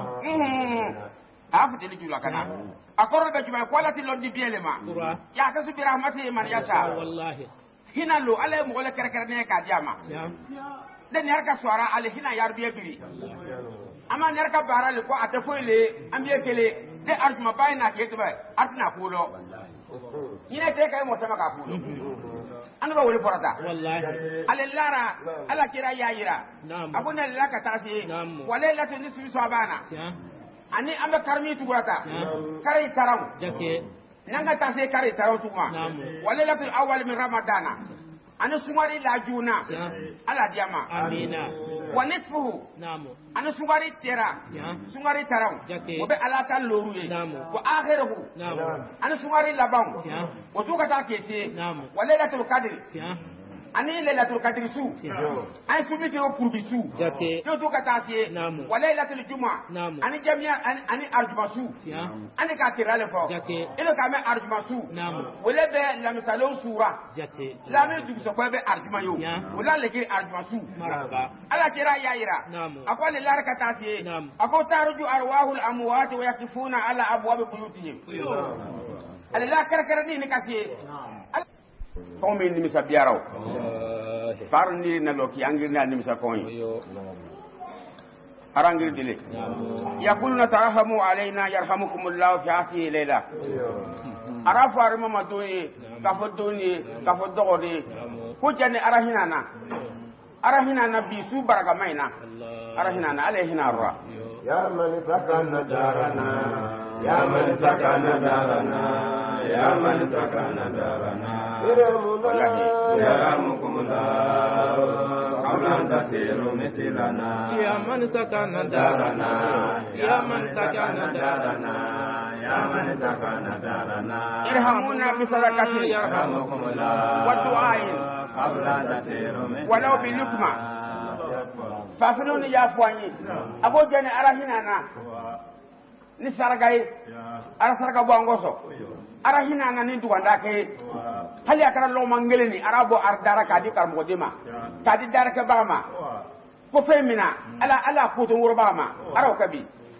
afu de jula kana akoro be juma ko lati londi biye le ma ya ka su bi rahmati man yasha wallahi hina lo ale mo le kere ne ka diama den yar ka swara ale hina yar biye biri ama ner ka bara le ko ate foile ambiye kele de arjuma bayna ke to ba artina kulo ina te kay mo sama ka kulo an ba wuri porata wallahi alallara ala kira yayira Naam. abuna laka tasi Naam. walailatu nisfi sabana tiya ani amba karmi tugurata Naam. kare taraw jake nanga tasi kare taraw tuma Naam. walailatu awwal min ramadana ani sumari la juna tiya ala diama amina wa nisfuhu naam ani sumari tera tiya sumari taraw Jake. o be ala ta loruye Naam. wa akhiruhu naam ani sumari laban tiya o tuka ta kese Naam. walailatul qadr tiya ani lailatul qadr su tiya an sumi ke kurbi su jake yo to ka tasie Naam. wa lailatul juma Naam. ani jamia ani arjuma su tiya ani ka tirale fo Jake. ile ka me arjuma su Naam. wala be la misalon sura jake la me du so ko be arjuma yo Ya. wala le ke arjuma su marhaba ala kira yaira Naam. akwai lar ka tasie Naam. akwai taruju arwahul amwat wa yakifuna ala abwab buyutihim ala la kar ni kasie ko min ni misabiaraw farni na loki angir na nimsa koy arangir dile yaquluna tarahamu alaina yarhamukumullahu fi hadhihi layla arafu arma maduni kafoduni kafodogode ko jani arahina na bisu baraga maina arahina na alayhina ra يا من سكن دارنا يا من سكن دارنا يا من سكن دارنا يرحمكم الله قبل أن تسيروا مثلنا يا من سكن دارنا يا من سكن دارنا يا من سكن دارنا irhamuna bi sadaqati يرحمكم الله والدعاء قبل أن تسيروا مثلنا ولو بلقمة fafiluni ya fwanyi abo jani arahina na ni sargai ara sarga bongoso arahina na ni duwanda ke hali akara lo mangeleni arabo ardara kadi karmo dima kadi daraka bama ko femina ala ko to bama araw kabi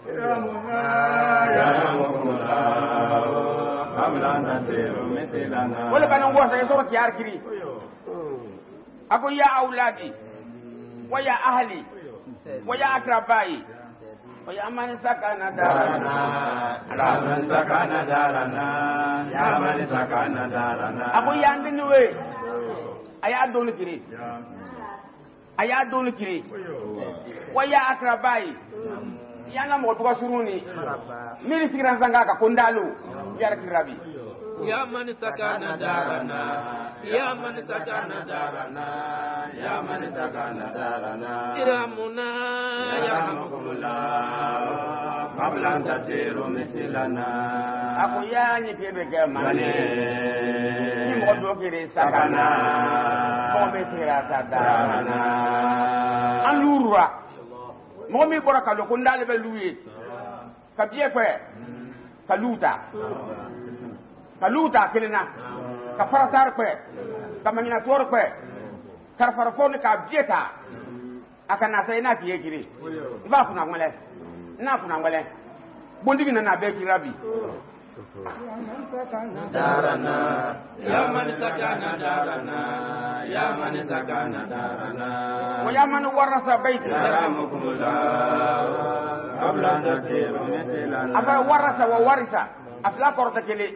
يرحمكم الله قبل أن تسيروا مثلنا wala banan gosa yoro kiyar kiri ako ya auladi wa ya ahli wa ya akrabai wa ya man sakana darana يا من سكن دارنا يا من سكن دارنا ako yandiniwe aya donu kiri aya donu kiri wa ya akrabai yana mo tuka suruni miri sigiran zanga ka kondalu yar kirabi يا من سكن دارنا يا من سكن دارنا يا من سكن دارنا إرامنا يرحمكم الله قبل أن تسيروا مثلنا ako ya ni kebe ke mane ni mo do kiri sakana ko be tira sadana alurwa mo mi bora ka lo kondale be luye ka biye kwe kaluta kelena ka faratar kwe ka manyina tor kwe kar farfon ka bieta akana sai na fiye kire ba kuna ngwele bondigi na be kirabi دارنا يا من سكن دارنا يا من سكن دارنا ويا من ورث بيتي يرحمكم الله قبل أن تسيروا مثلنا aba warasa wa warisa afla korta kele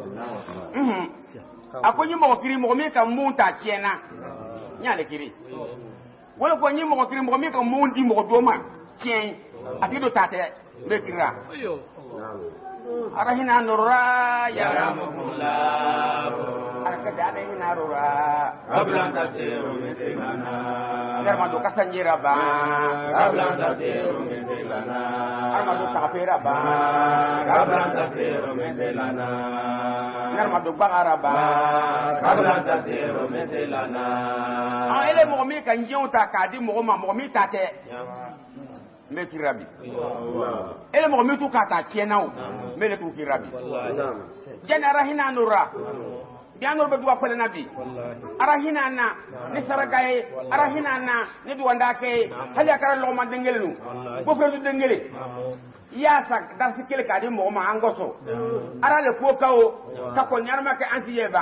akonyi mo kiri mo mi ka munta tiena nyale kiri wala ko nyi mo kiri mo mi ka mundi mo doma tien atido tate be kira arahina nurra ya يرحمكم الله arakada arahina nurra قبل أن تسيروا مثلنا garma do kasanjira ba قبل أن تسيروا مثلنا arma do kafira ba قبل أن تسيروا مثلنا garma do bagara ba قبل أن تسيروا مثلنا ele mo mi kan jeuta kadi mo mi tate me kirabi ele mo mi tu kata tienao me le tu kirabi jana rahina nura bianor be duwa pele nabi arahina na ni saragaye arahina na ni duwanda ke hali akara lo ma dengelu bo fe du dengele ya sak dar sikele kadi mo ma angoso ara le ko kawo ka ko nyarma ke anti yeba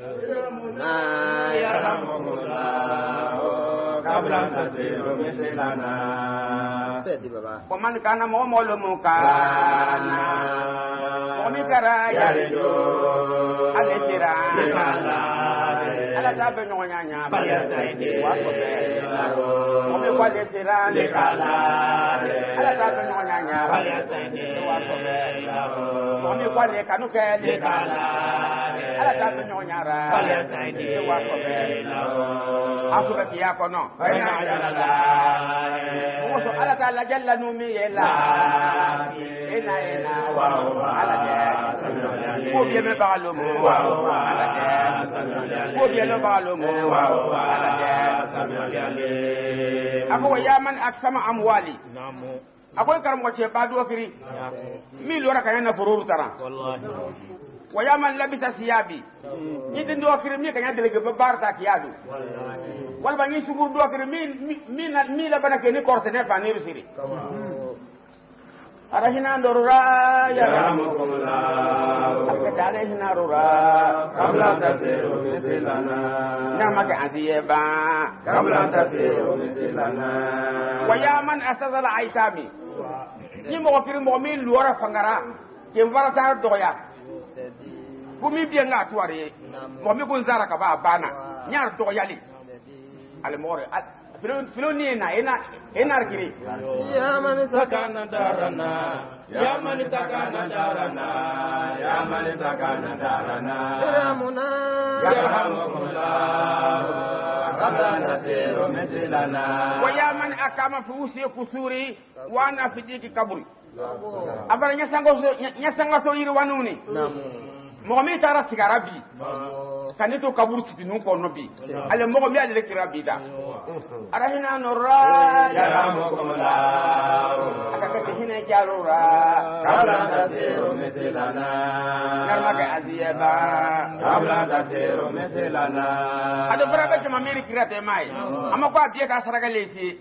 يرحمكم الله قبل أن تسيروا مثلنا ko man kana mo lo mo kana mo mi kara ya يرجو ale tira ala ta be nyonya nya ba ya sai wa ko be o be kwa de tiran de kala ala ta be nyonya nya ba ya sai wa ko be o be kwa de kanu ke de kala ala ta be nyonya ra ba ya sai wa ko be asu be ya ko no ina jalla o so ala ta la jalla no mi yela ina wa ala jalla ko bien me parle mo ala jalla ko bien le parle mo ala jalla ako ya man aksama amwali ako karam ko ce ba do firi mi lora kan na furu tara wallahi wa ya man labisa siyabi ni din do firi mi kan ya delege ba barta kiyadu wallahi wal ba ni sugur do firi mi la bana ke ni korte ne fa ni rusiri arahina ndorura ya rahmukumullah akatale hina rura qabla tasiru mislana nama ka aziyeba qabla tasiru mislana wa ya man asazal aitami ni mo kiri mo mi luora fangara ke varata doya bumi bi nga tuare mo mi kun zara ka ba bana nyar doya li al more filo ni na ena kiri ya man sakana darana ya man sakana darana ya man sakana darana ramuna yarhamukumullah qabla nasiru mithlana wa ya man akama fi usi kusuri wa ana fi diki kaburi abara nya sango so yiri wanuni mo mi tara sigara bi kanito kaburu sitinu ko no bi ale mo mi ale kira bi da arahina nurra ya rahmukumullah akaka hina jalura qabla tasiru mithlana narma ka aziyaba qabla tasiru mithlana ado braga chama miri kira te mai ama ko abie ka saraga lesi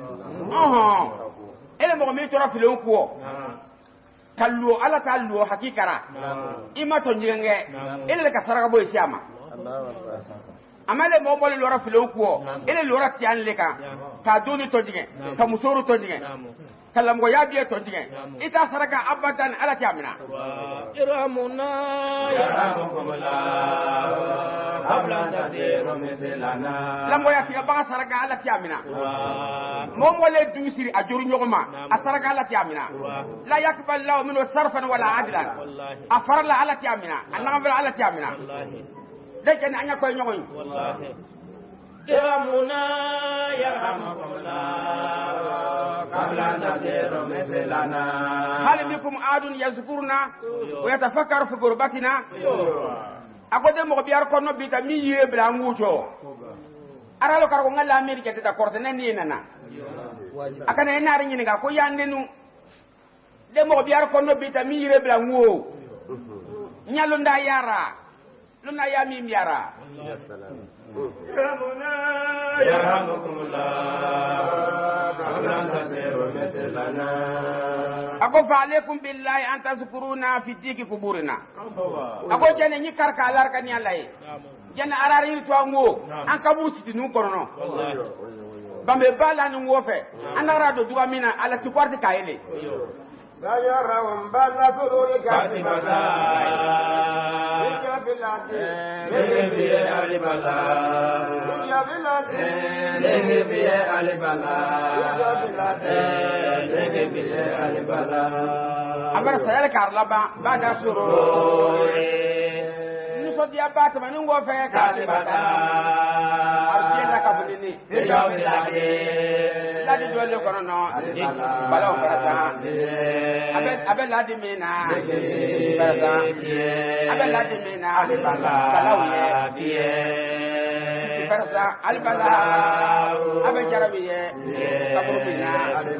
ele mo mi tora filon ko kallo ala kallo hakikara ima to njenge ele ka saraga boy siama amale mo bole lora filon ko ele lora tian le ka doni to njenge ka musoro to njenge kalam go yabiye to njenge ita saraga abadan ala tiamina ramuna yarhamukumullah qabla tasiru mithlana lambo ya tiga ba saraga ala tiamina mom wala dusiri ajuru nyogoma asaraga ala tiamina la yakbal lahu minhu sarfan wala adlan afarla ala tiamina anna ala tiamina deke anya koy nyogoy wallahi ramuna yarhamukumullah qabla tasiru mithlana hal bikum adun yazkuruna wa yatafakkaru fi qurbatina akode mo biar ko no bita mi yire bla ngucho aralo kar ko ngala amerika te da korte nani nana akana enari nyini ga ko yandenu de mo biar ko no bita mi yire bla nguo nyalo nda yara luna ya mi miara ramuna yarhamukumullah qabla tasiru mithlana ako fa alaikum billahi an tazkuruna fi diki kuburina ako jene ni karka alar kan yallay jene arari to ngo an kabur sitinu kono bambe bala ni ngofe anara do duwa mina ala ti kwarti kayele la yarawum bala sururi katibata bilati bi alibala ya bilati bi alibala bi alibala amara sayal karla ba da suru ni so dia bat man ngofe katibata arjena kabulini ya bilati ladi dole kono no balaw farata abe ladi mina farata abe ladi mina balaw ye farata albala abe jarabiye kaburu bina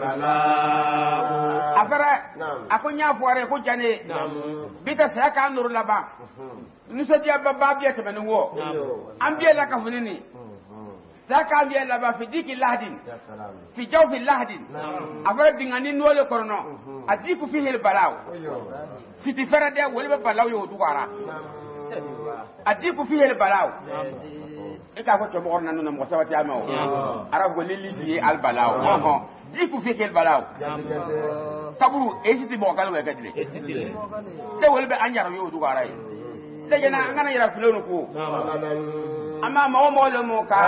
afara akonya fuare ko jane bita saka nuru laba nuso dia baba biya te menwo ambiye la kafunini saka ambiye laba fi diki lahdin fi jawfi lahdin afara dingani nole korno adiku fi hel balaw siti farade wala balaw yo dugara adiku fi hel balaw ika ko to mo nan no mo sawati amaw arab go lili fi al balaw diku fi hel balaw taburu esiti mo kala we kadile te wala be anjaro yo dugara de jena ngana yara filonu ko ama mo lo mo ka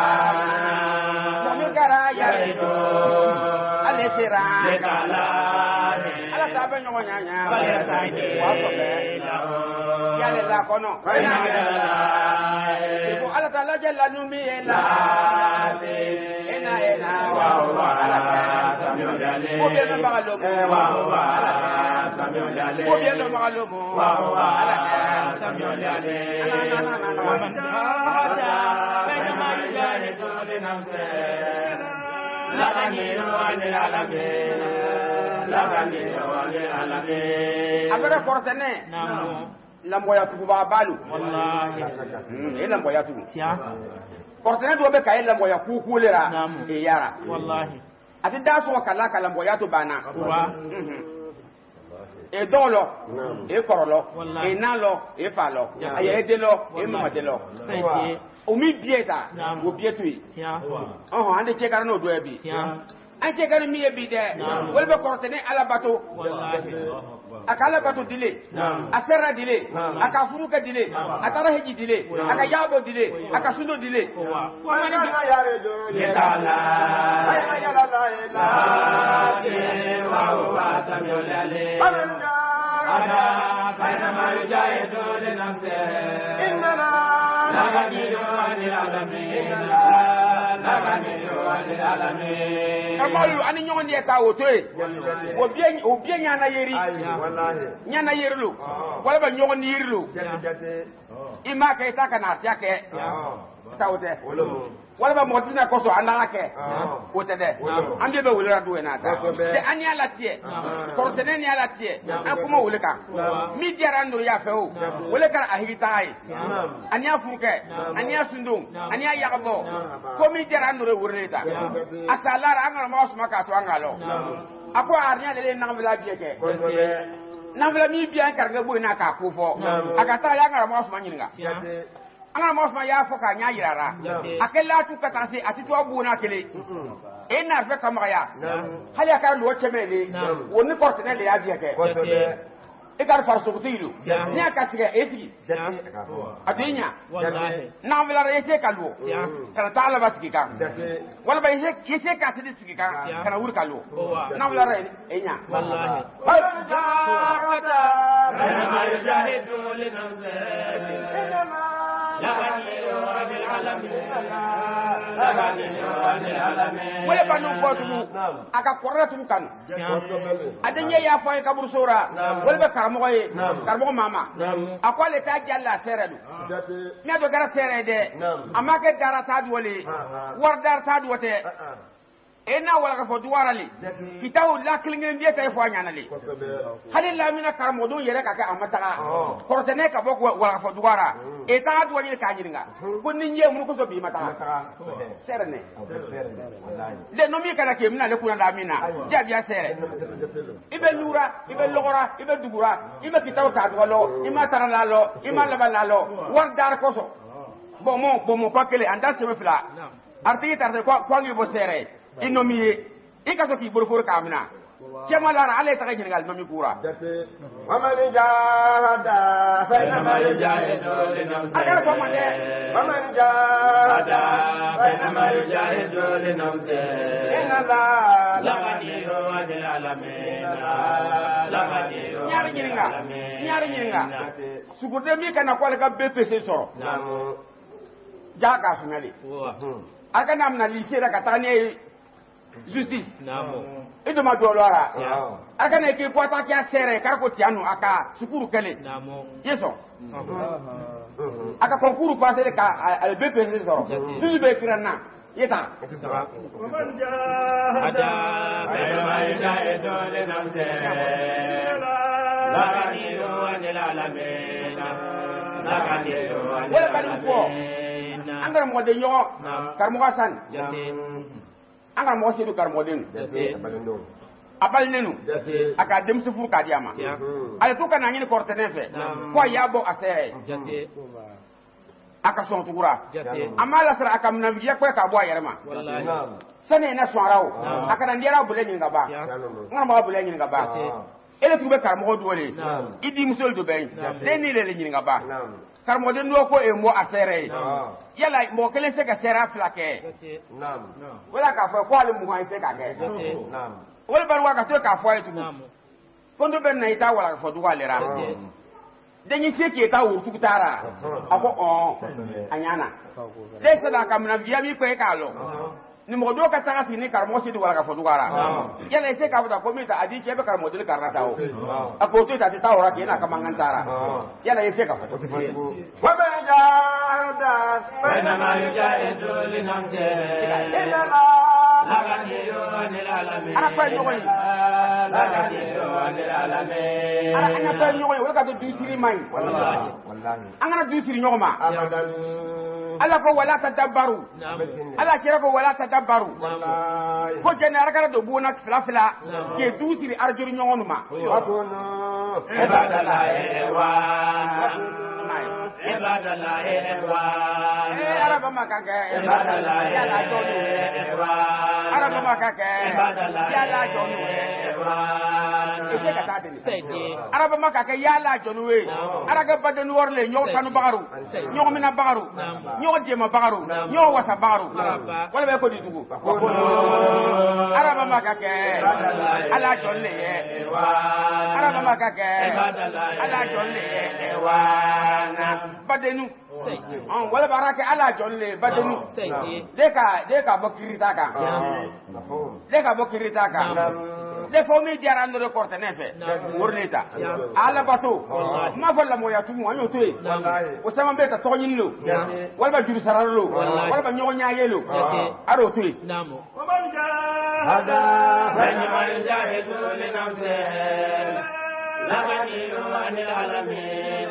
mi kara ya do ale sera ala sabe nyo nyanya wa so be ya le la kono ko ala ta la jalla nu mi la ena wa ala samyo dale ko be no magalo wa ala samyo dale ko be no magalo wa ala samyo dale abara kortene lamboya tuba balu wallahi lamboya tuba kortene do be kay lamboya kukulera e yara wallahi ati daso kala kala lamboya to bana e dolo e korolo e nalo e falo aye delo e mamadelo o mi bieta o bietu ande che karano do ebi ante kan mi ebi de wolbe kortene ala bato akala bato dile asera dile aka furuka dile atara heji dile aka yabo dile aka sundo dile wana yare do yala yala la wa samyolale ada kana majahidu linamse innana lagadiru anil alamin amalu ani nyon de ka woto e o bien nyana yeri wallahi nyana yerlu wala ba nyon yirlu ima ka ita kana tiake tawte wala ba modina ko so andala ke wote de ande be wulira do na ta de ani ala tie ko tene ni ala tie an kuma wulika mi diara ndo ya feo wala kar ahita ai ani afuke ani asundum ani ayagbo ko mi diara ndo re wurita asalara an ma osma ka to angalo ako arnya de na vla bieke na vla mi bian karga bo na ka ko fo akata ya ngara ma osma nyinga ana mo ma ya fo ka nya yirara akela tu kata se atitu abu na kele ena fe kama ya hali aka lo chemele woni kortene le ya bieke e gar far sokutilu ni aka tiga esi adinya wallahi na vela rese kalwo kana taala basikika wala ba yese ka tidi sikika kana wur kalwo na vela re enya wallahi jarata kana majahidu linamse wala banu kotu aka koratu kan adanya ya fa kabur sura wala ba karmo mama akwale ta jalla seredu me do gara serede amake dara ta duwale war dar ta duwate ena wala ka foduwara li kitawu la klingen biye tay fo nyanali halilla mina karmo do yere ka ka amata kortene ka boko wala foduwara eta do ni ka nyinga ko ni nye mu ko so bi mata serene de no mi kana ke mina le kuna da mina ja biya sere ibe lura ibe logora ibe dugura ibe kitawu ka do ima tarala lo ima labala lo war dar ko so bomo ko kele anda se me fila arti tarde ko ngi bo sere inomiye ikaso ki borfor kamina cema lara ale ta gajin gal mami kura amani jahada fa inma yujahidu linamsi agar ko mande amani jahada fa inma yujahidu linamsi inna la qadiru ajal alamin la qadiru nyari nyinga sugurde mi kana ko ka BPC soro jaka sunali aka namna lisera katane justice namo ido ma do lora aka ne ki kwata kya sere ka ko tianu aka sukuru kele namo yeso aka konkuru passer ka al BPC soro du be kirana yeta man jahada bima ya'idu linamse la qadiru anil alamin la qadiru anil alamin angara mo de yo karmo hasan anga mo sedu karmodin abal nenu aka dem sufur ka diama ale to kana nyini kortene fe ko yabo asere aka son tugura amala sara aka mnabiya ko ka bo ayerma sane na soarao aka na ndira bulenyi ngaba ngama ba bulenyi ngaba ele tun bɛ karamɔgɔ dɔ le i di muso dɔ bɛ den ni le ɲininka ba karamɔgɔden dɔ ko mo a sɛrɛ ye yala mɔgɔ kelen se ka sɛra fila kɛ wala k'a fɔ ko ale mugan se ka kɛ wala bari ka to k'a fɔ a ye tugun ko dɔ bɛ na i t'a wala fɔ dugu ale ra den se k'i ta wurutugu taara a ko a ɲana den sera ka minɛ biya min ko e k'a lɔ ni mɔgɔ dɔw ka taga sigi ni karamɔgɔ si tɛ wala ka fɔ dugu ara yala i se k'a fɔ ko min ta a di cɛ bɛ karamɔgɔ deli karata o a ko to ta tɛ taa wara k'i n'a ka mankan taara yala i se ka fɔ an ka ɲɔgɔn ye o ka to du siri man ɲi an kana du siri ɲɔgɔn ma ala ko wala tadabbaru ala kira ko wala tadabbaru ko jɛnɛ arakara do bona fila ke du siri arjuri ɲɔgɔn ma araba makakɛ yala jɔnu araba makakɛ yala jɔnu ise ka taa deni araba makakɛ yala jɔnu ye araga badeni wɔrile ɲɔgɔn kanu bagaru ɲɔgɔn mina bagaru ɲɔgɔn jɛma bagaru ɲɔgɔn wasa bagaru wala bɛ ko di tugu araba makakɛ ala jɔnu le ye araba makakɛ ala jɔnu le ye badenu wala bara ke ala jolle badenu de ka bɔ kirita kan de fo mi diara ndo reporter ne fe worneta ala bato ma fa la moya tumu anyo toy o sama be ta toñin lo wala ba juru saralo wala ba nyogo nyaayelo aro toy namo hada bani ma jahidu li nafsi la ganilu anil alamin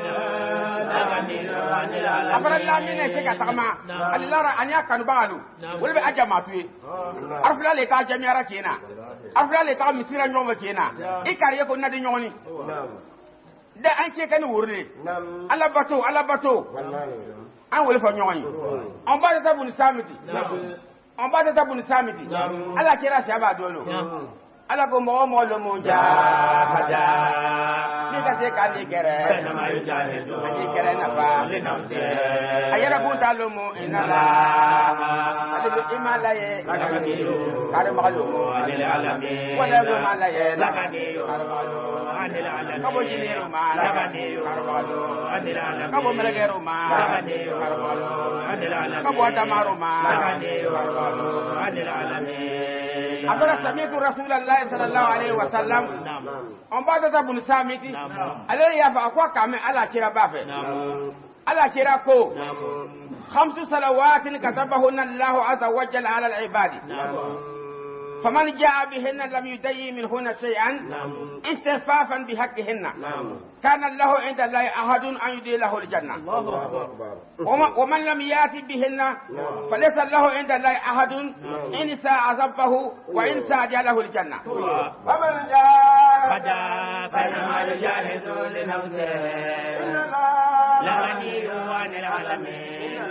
afara lamine se ka tagama allara anya kanu bagalu wala be ajama tuye arfula le ka jamiara kina arfula le ka misira nyoma kina ikariye ko nadi nyoni da an ce kan wurne Allah bato an wala fa nyoni on ba ta bun samiti Allah kira shaba dolo ala ko mo lo mo jahada ni ka se ka ni kere na ba ayara ko ta lo mo inala ade imala ye kare malu anil alamin wala do mala ye anil alamin kabo jiniru ma karwalo anil alamin kabo melagero ma karwalo anil alamin kabo adamaru ma karwalo anil alamin abara sami'tu rasulullahi sallallahu alaihi wasallam on ba da bun samiti alai ya fa akwa kame ala kira bafe ala kira ko khamsu salawatin katabahunna Allah azza wa jalla ala al-ibadi فمن جاء بهن لم يدين منهن شيئا استخفافا بحقهن كان له عند الله أحد أن يدي له الجنة ومن لم يأتي بهن فليس له عند الله أحد إن ساء عذبه وإن ساء له الجنة ومن جاء فإنما يجاهد لنفسه لا غني عن العالمين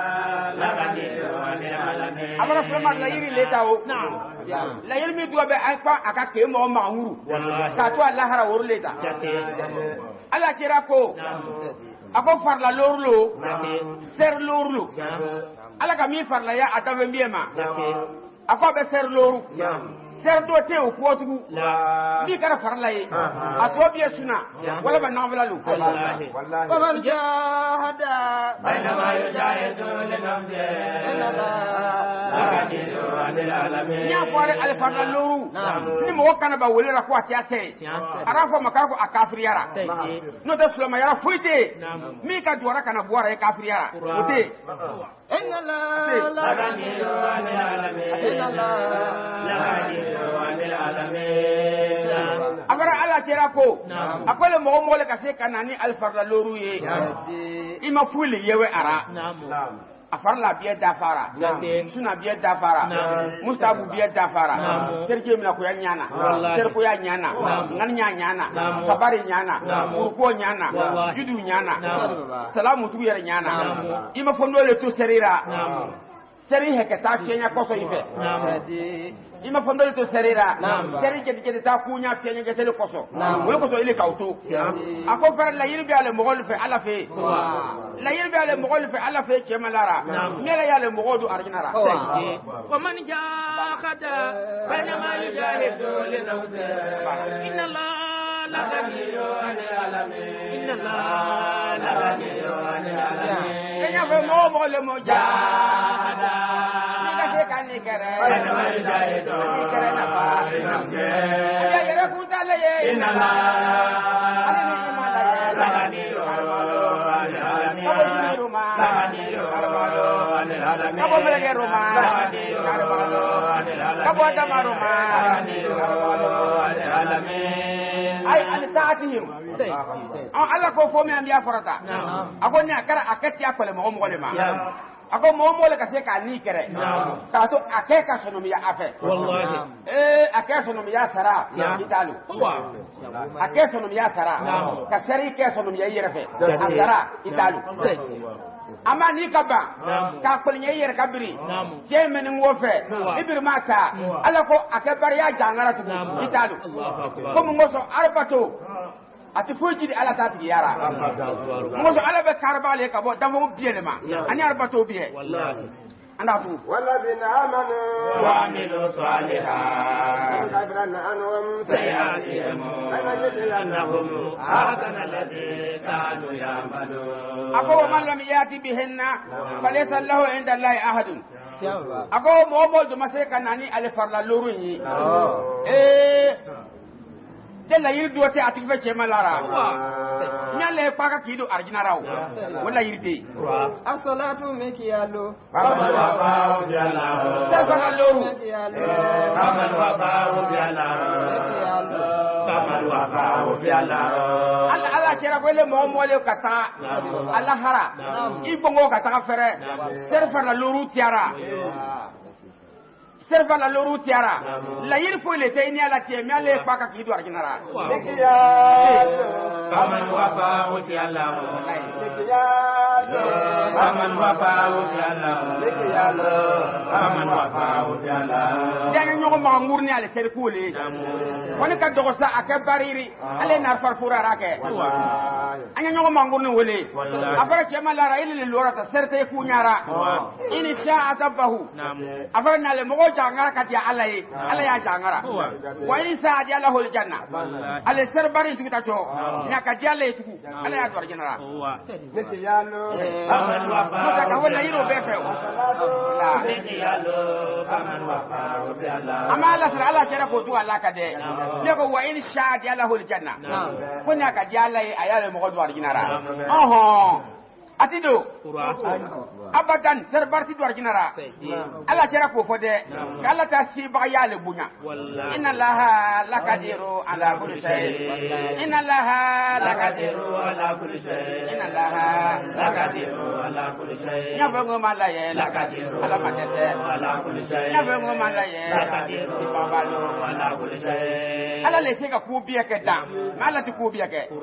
أمر فما لا يري لتاو لا يرمي دوا بأنفا أكاكي مو مامورو كاتوا الله هرا ورلتا الله كيراكو أكو فرلا لورلو سر لورلو الله كمي فرلا يا أتابع بيما أكو بسر لورو سر دوتي وقوتو دي كرا فرلا يه أتوا بيسونا ولا بنافلالو ومن جاهد بينما يجاهد لنفسه nya fare al farla loru ni mo kana ba wole ra ko atiate arafa makako akafriyara no da sulama yara fuite mi ka duara kana buara e kafriyara ote inna la ganiru anil alamin agara ala tera ko akole mo le ka se kanani al farla loru ye ima fuli yewe ara afarla biye dafara suna biye dafara musabu biye dafara serje mina ko nyana serko ya nyana nganya nyana sabari nyana urko nyana judu nyana salamu tu yere nyana ima fondo le to serira seri heke ta kenya koso ife ima fondoli to serira seri jedi ta kunya kenya ge seri koso wo koso ile kautu ako fer la yirbi ale mogol fe ala fe la yirbi ale mogol fe ala fe kemalara ngela yale mogodu arginara wa man jahada bana ma yujahidu li nafsihi inna allaha la ghaniyyun 'anil 'alamin inna allaha la ghaniyyun 'anil 'alamin kenya fe mo le mo jahada ni kere bana ma yujahidu ni kere na fa ya yere kutale ye inna allaha la ghaniyyun 'anil 'alamin Kabo melege Roma, kabo adama Roma, ay alisaatihim. Allah ko fo mi ambiya farata. Ako ni akara akati akole mo le ma. Ako mo le ka se ka ni kere. Ka to akeka sono mi ya afe. Wallahi. Akeka sono mi ya sara italu. Akeka sono mi ya sara. Ka sari ke sono mi ya yerefe. Sara italu. Ama ni kaba ka kolnya yer kabiri je men ngofe ibir maka ala ko akabari ya jangara tu italu ko mo ngoso arbato ati fuji di ala tati yara ngoso ala be karbale ka bo damo biele ma ani arbato biye wallahi anda tu walladhina amanu wa amilu salihat kabran anhum sayyatihim annahum ahsana alladhi kanu ya'malun ako man lam yati bihinna falaysa lahu inda allahi ahadun ako mo do maseka nani ale farla lorunyi de la yiri dote atife chema lara nyale paka kido arginaraw wala yirde as-salatu mikiyalo Amal wa ba'u bi'allahu Amal wa ba'u bi'allahu Amal wa ba'u bi'allahu Allah kera ko le mo le kata Allah hara ibongo kata fere serfa la luru tiara serva la loru tiara la yir fo le tayni ala tie mi ale paka ki do arginara Aman wa ba'u bi'allahu Aman wa ba'u bi'allahu Aman wa ba'u bi'allahu danga ñogo ma ngurni ale ser kule woni ka dogo sa akabariri ale nar farfura rake anya ñogo ma ngurni wole afara chema la ra ile lora ta serte ku ñara ini sha atabahu afara na le mogo jangara kati ala yi ala ya jangara wa in sa di ala hol janna ale ser bari tuku ta to nya ka di ala tuku ala ya dor janara Niti yalo Aman wa ba'u mota ka wala yiro be fe Niti yalo Aman wa ba'u bi'allahu ama ala sara ala kera ko tu ala ka de ne ko wa in sha di ala hol janna ko nya ka di ala yi ayale mogo dor janara atido abadan ser barti dor jinara ala kera ko fode kala ta si ba yale bunya inna allaha laqadiru ala kulli shay inna allaha laqadiru ala kulli shay inna allaha laqadiru ala kulli shay ya bango malaye laqadiru ala matete ala kulli shay ya bango malaye laqadiru babalo ala kulli shay ala le se ka ku biya ke da mala ti ku biya ke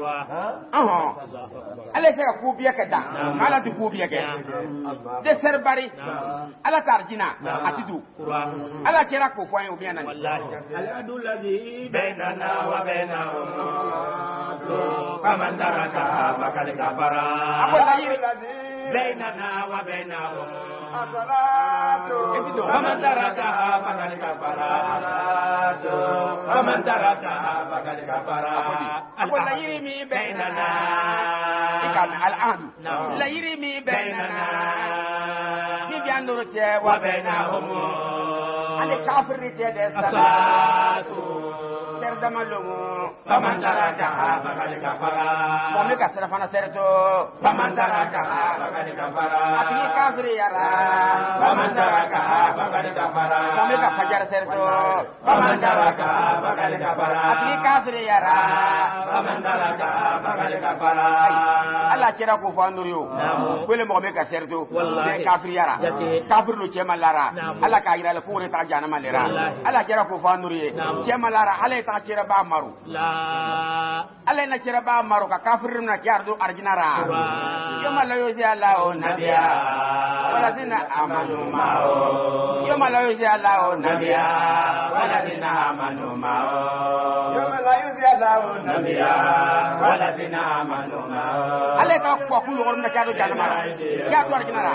ala se ka ku biya ke da mala ti ku biya ke de ser bari ala tarjina atidu ala kera ko point o bien nan Al-adul ladhi bainana wa bainahum faman taraka faqad kafara bainana wa bainahum as-salatu faman taraka faqad kafara faman taraka faqad kafara la yirmi bainana ikam al-ahd la yirmi bainana ni biandoro te wa bainahum ale kafir te de salatu ter damalumu faman taraka faqad kafara mo me kasra fana serto faman taraka faqad kafara ati kafir yara faman taraka faqad kafara mo me ka fajar serto faman taraka faqad kafara atli kafir yara faman taraka faqad kafara Allah kira ko fanduriyo wele mo be ka serto be kafir yara kafir lu chema lara Allah ka ira le pore ta jana malera Allah kira ko fanduriye chema lara ale ta kira ba maru la Allah na kira ba maru ka kafir na kyardo arjinara yoma la yozi Allah nabiya walazina amanu ma'o yoma la yozi Allah nabiya walazina amanu ma'o yoma la yozi Allah nabiya walazina amanu ma'o ale ka ko ku yo na kyardo jana mara kyardo arjinara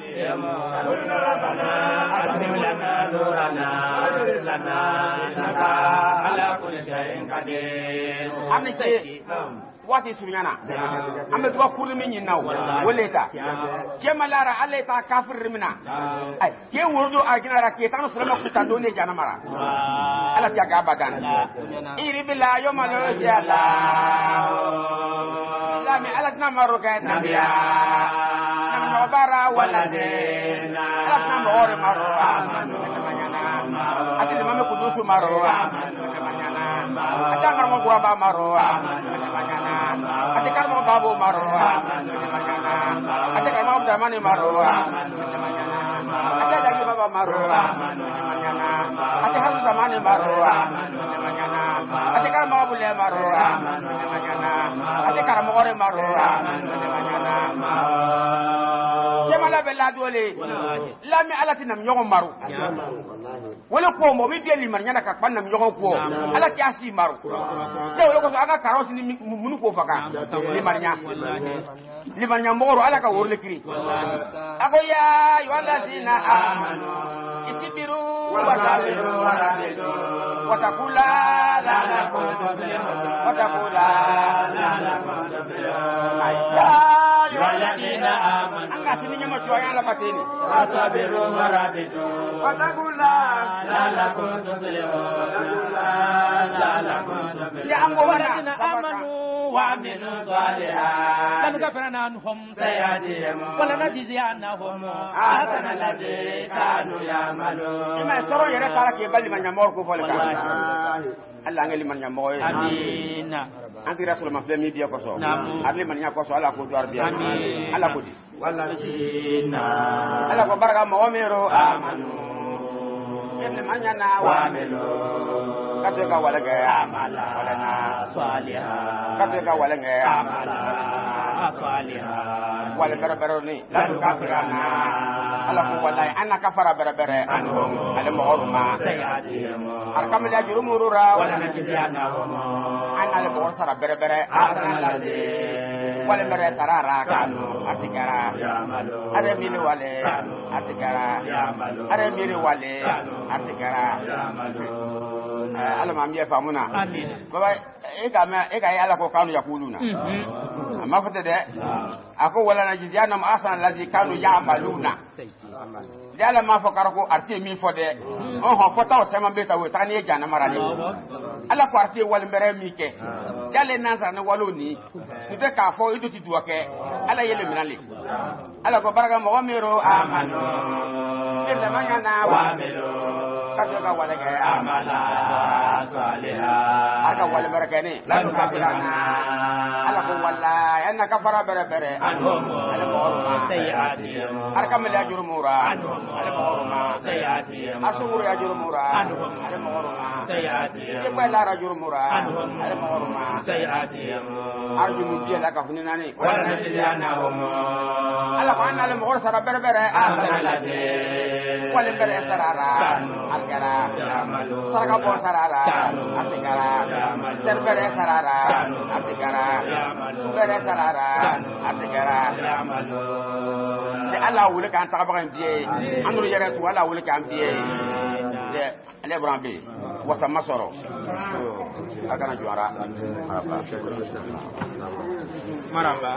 amni ce wati sunyana ambe tuwa kurli min yin naw waleta kema lara alle ta kafir mina ay ke wurdo arginara ke tan sulama kutando ne jana mara ala ta ga badan iri bila yo malo jala lami ala na maro ka nabiya nam bara wala de ala na maro maro amanu ati mame kudusu maro amanu ata karmo gua ba maro ate karmo babo maro ate karmo zamani maro ate dagi baba maro ate hasu zamani maro ate karmo abule maro ate karmo gore maro kemala bella dole lami alati nam nyogo maru wala ko mo mi deli man nyana ka panam nyogo ko ala ti asi maru te wala ko aga karos ni munu ko faka limarnya moro ala ka worle kiri ako ya yualazina amanu itibiru wa sabiru wa rabidu wa taqula la lakum wa taqula la lakum ya yualazina amanu anga tininya mo tuwa ala patini wa sabiru wa rabidu wa taqula la lakum la lakum ya ango wana amanu وعملوا صالحا لنكفرن عنهم سيئاتهم ولنجزينهم أحسن الذي كانوا يعملون. إما يسرون يرى سالك يبالي من يمور كفولك الله أنجلي من يمور آمين أنت رسول مفلم يبيا كسو أبلي من يكسو على كودوار بيا على كودي والذين على كبرك مؤمنو آمنوا من ينا وعملوا كتك ولك عملا صالحا كتك ولك عملا صالحا والبربرني لا تكفرنا الله والله أنا كفر بربر عنهم على مغرما سيئاتهم أركم لا جرم رورا ولنجزينهم أنا لبورصة بربر أحسن الذي والبر سرارا كانوا أتكرا يعملون. أرمين والي أتكرا يعملون. أرمين والي أتكرا ala ma mbiye famuna amin baba e ka ala ko kanu yakuluna amma fata de ako wala na jizana ma asan lazi kanu ya'maluna dala ma fo karako arte mi fo de on ho fota o sema beta we tani e jana marade ala ko arte wal mbere mi ke dale nansa na waloni tute ka fo idu ti duwake ala yele minale ala ko baraka mo mero amanu illa manyana wa mero kajoga walake amala صالحا aka wal barakani la tukafirana ala ko walla anna kafara berebere عنهم ala سيئاتهم arkam la jurumura عنهم ala mawruma سيئاتهم asuru ya jurumura عنهم ala mawruma سيئاتهم ke la ra jurumura عنهم ala mawruma سيئاتهم arjumu biya la ka funinani ولنجزينهم ala ko anna ala mawr sara berebere أحسن الذي wal bere sarara كانوا algara يعملون. saraka bo sarara كانوا atigara يعملون. serbere sarara كانوا atigara يعملون. bere sarara كانوا atigara يعملون. de ala wule kan ta bagan biye anuru yere tu ala wule kan biye de ale brambe wasa masoro akana juara maramba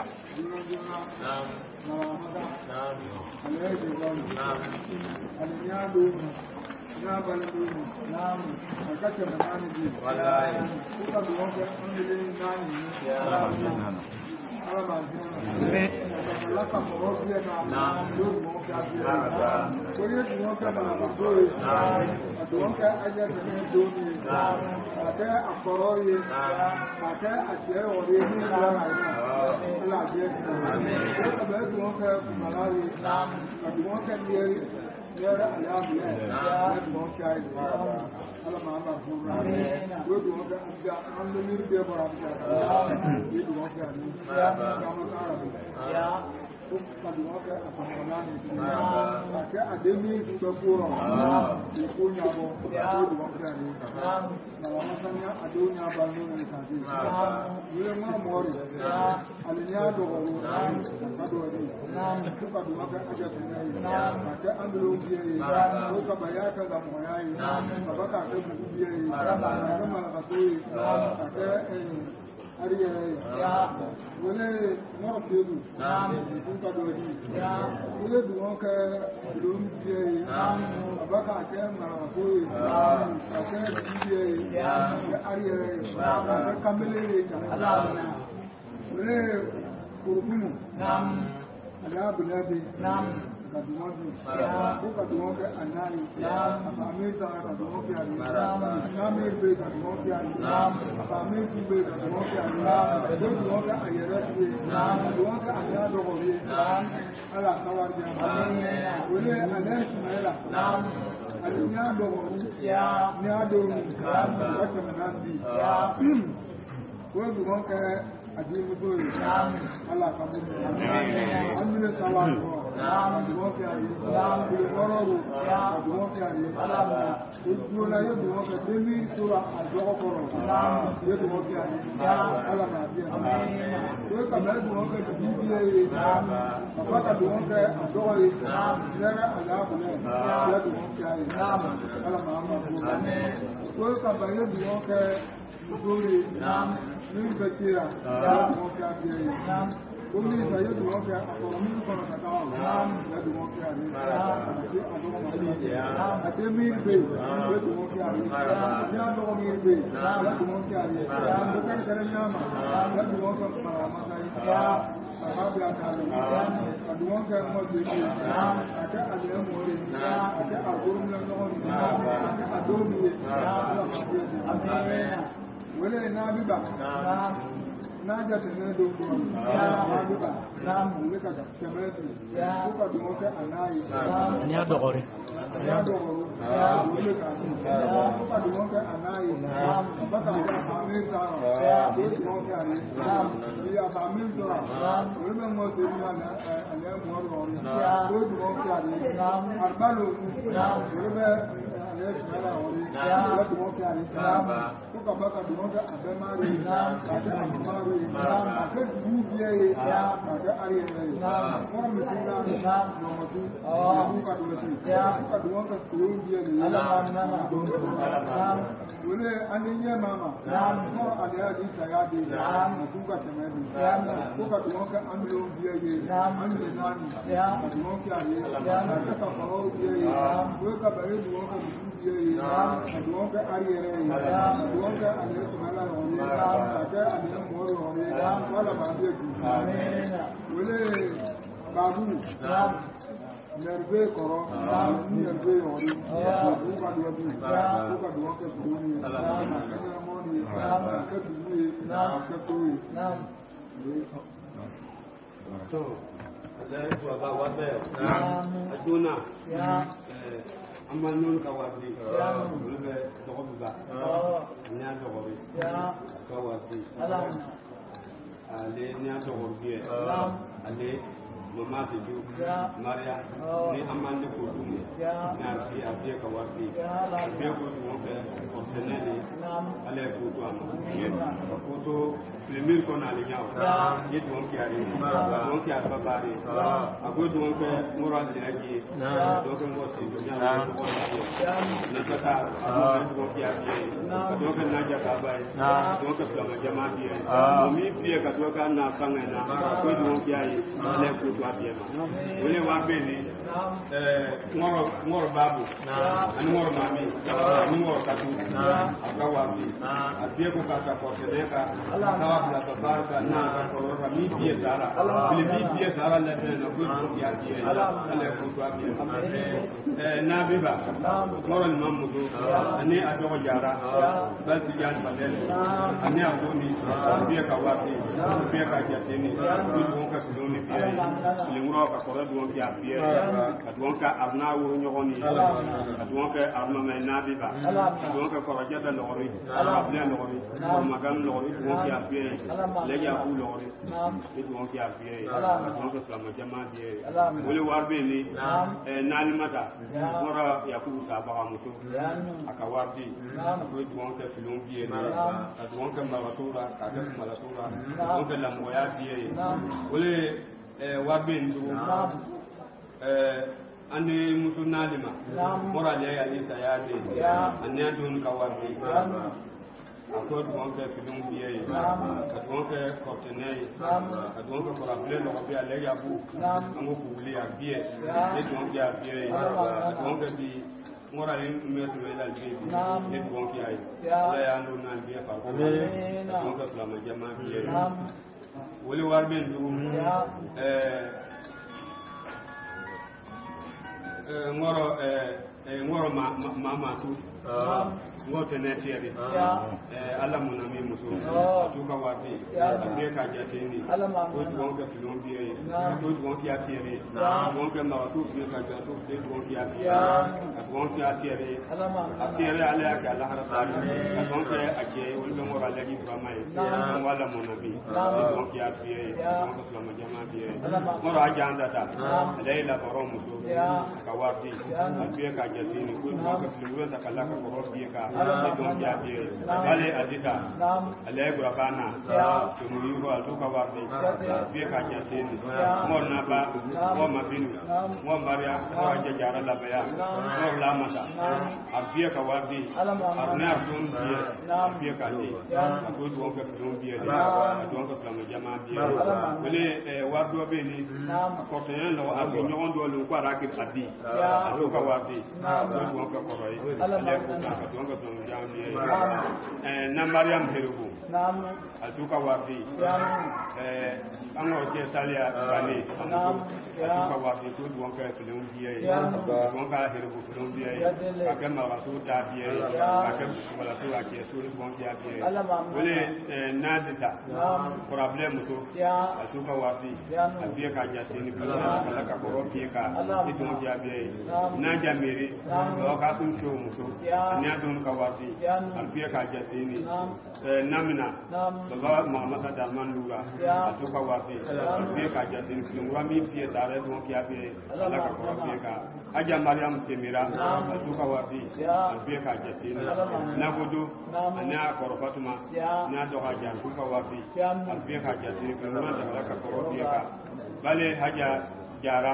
Mama Tidu, Maria, ni amande kudumu, na pia kwa wapi, pia kwa tenene, ale kutu ama, kutu limir kona linyao, yetu wanki ababari, akutu wanki mura linaji, doke ngosi dunia nataka wanki abie, doke naja kabai, doke plama jamadi, mimi pia katoka na kangena, akutu wanki ale kutu wale wabeni ngoro babu ani ngoro mami ani ngoro katu akawapi abie ko kata ko teleka tawa bila tabaraka na ko mi bie sara bile mi bie sara la tena ko ya bie ale ko to abie na biba ngoro ni mamudu ani adogo jara bal ti jan badel ani aboni bie ka wapi bie ka jateni ko ka sudoni bie le ngoro ka ko do ya bie adwonka arna wo nyogoni adwonka arna me nabiba adwonka ko rajada lori abla lori magam lori wonki afie leja ku lori wonki afie adwonka sama jama die wole warbe ni nalimata ngora yakubu ka ba muto akawardi ko wonka filon bie ni adwonka maratura ka ga maratura wonka lamoya bie wole warbe ndu ande mutu nalima mora le ya isa ya de ane adun ka wabi akot wonke filum biye wonke kortenay wonke ko rappelé no ko biya le ya bu ngo ko wuli ya biye e wonke ya biye wonke bi mora le metu la bibi e wonke ay la ya ndo nan biye fa ko wonke flama jama biye woli warbe ndu ngoro mama tu ngote netiere alla munami muso tuka wapi be ka jateni ko wonka filombiye ko wonka atiere wonka ma tu be ka jatu be wonka atiere atiere ala ka la harata wonka ake wonka ngoro ala gi famai wala munami wonka atiere wonka flama jama biye ngoro ajanda ta leila baro muso ka wapi be ka jateni ko wonka filombiye ta kala ka baro biye ka don jabe bale adita ale gurabana to mu ko atuka warde be ka jateni mo na ba mo mabinu mo maria mo jajara la baya mo la mata abiya ka warde arna don biye ka ni ko do ko don biye don ko fama jama biye bale wardo be ni ko ten lo abi nyon do lu ko ara ki adi atuka warde ko ko ko roy ale ko ka don ko na Mariam Herugu atuka wapi ango ke salia bani atuka wapi to wonka filum biye wonka Herugu filum biye akema wasu ta biye akema wala to ake to wonka biye wole nadisa problem to atuka wapi abiye ka jatini kala ka ko biye ka to wonka biye na jamiri ka kun show muto nya don ka wapi alfiya ka jatini namina baba Muhammad Darman Lura atuka wapi alfiya ka jatini ngura mi fiye tare don ki abe ala ka ko fiye ka aja Mariam Semira atuka wapi alfiya ka jatini na godo na ko Fatuma na do haja atuka wapi alfiya ka jatini ngura ala ka ko fiye ka bale haja jara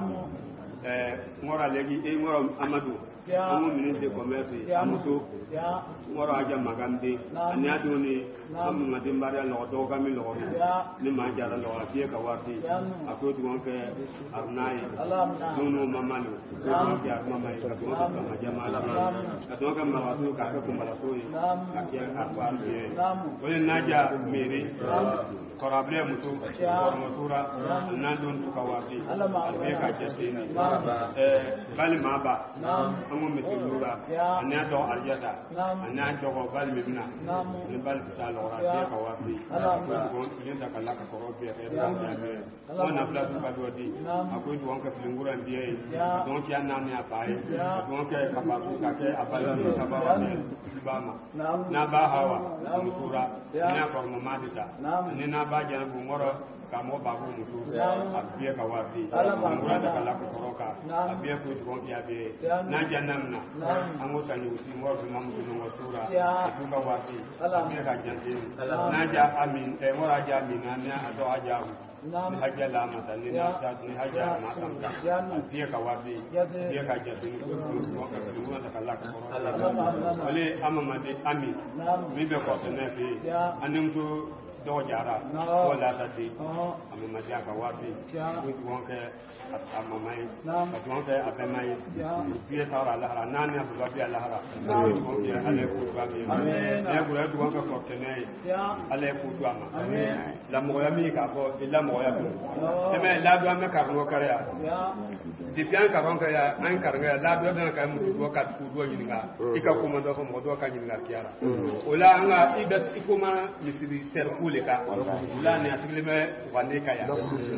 ngora legi ngora Amadou amu ministre de commerce amuto ngoro aja magambe ani adoni amu ngade mbara lo do kami lo ni manjara lo afie ka wati akodu wonke arnai nono mamalo ko ya mama ka to ka majama la ka to ka mawatu ka ko mbala soyi akia akwa ye wole naja mere korable mutu kormotura nandon tuka wati afie ka jeteni bali maba amu metilura ana do aljada ana do ko bal mibna ni bal talora te ka wafi ko ni ta kala ka ko be ke da ya ona bla du ka do di akoy do onka filingura ndiye don ki anna ni apai don ke ka ba ka ke abal ni ka ba wa bama na ba hawa mutura na ko mo madita ni na ba jana bu ngoro kamo babu mutu abiye ka wafi ngura da kala ko roka abiye ko ko ya be na janamna ango tani usi mo bi mamu no sura tuka wafi abiye ka jante na ja amin e mo raja mina na ado aja ni haja la mata ni na sa ni haja na tamta abiye ka wafi abiye ka jante ko ka ngura da kala ko roka ole amama de ami mi be ko ne fi anim to do jara wala tati Muhammad ka waati ko duwan kɛ a mama ye ka duwan kɛ a bɛma ye biye tawra lahara nani abu babi lahara duwan kɛ ale ko duwan ye ne ko duwan kɛ ko tene ye ale ko duwan ma la mɔgɔya min ka fɔ illa mɔgɔya ko mais la duwan me ka ro kare ya dipian ka ron ka ya an karanga ya la duwan ka mu do ka ku do ɲininka i ka ko mando ko mɔgɔ ka ɲininka kiyara o la an ka i bɛ i ko ma misiri serku le ka la ne asigile me wande ka ya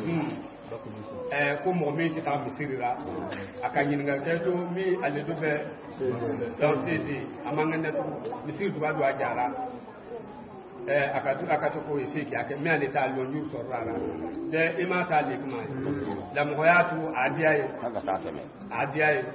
ko mɔgɔ min tɛ taa misiri la a ka ɲininka kɛ to min ale do fɛ dansezi a man ŋanɛ misiri duba do a jara a ka to ko ese kɛ a kɛ mais ale t'a lɔnju sɔrɔ la dɛ i ma taa le kuma la mɔgɔya tu a diya ye a diya ye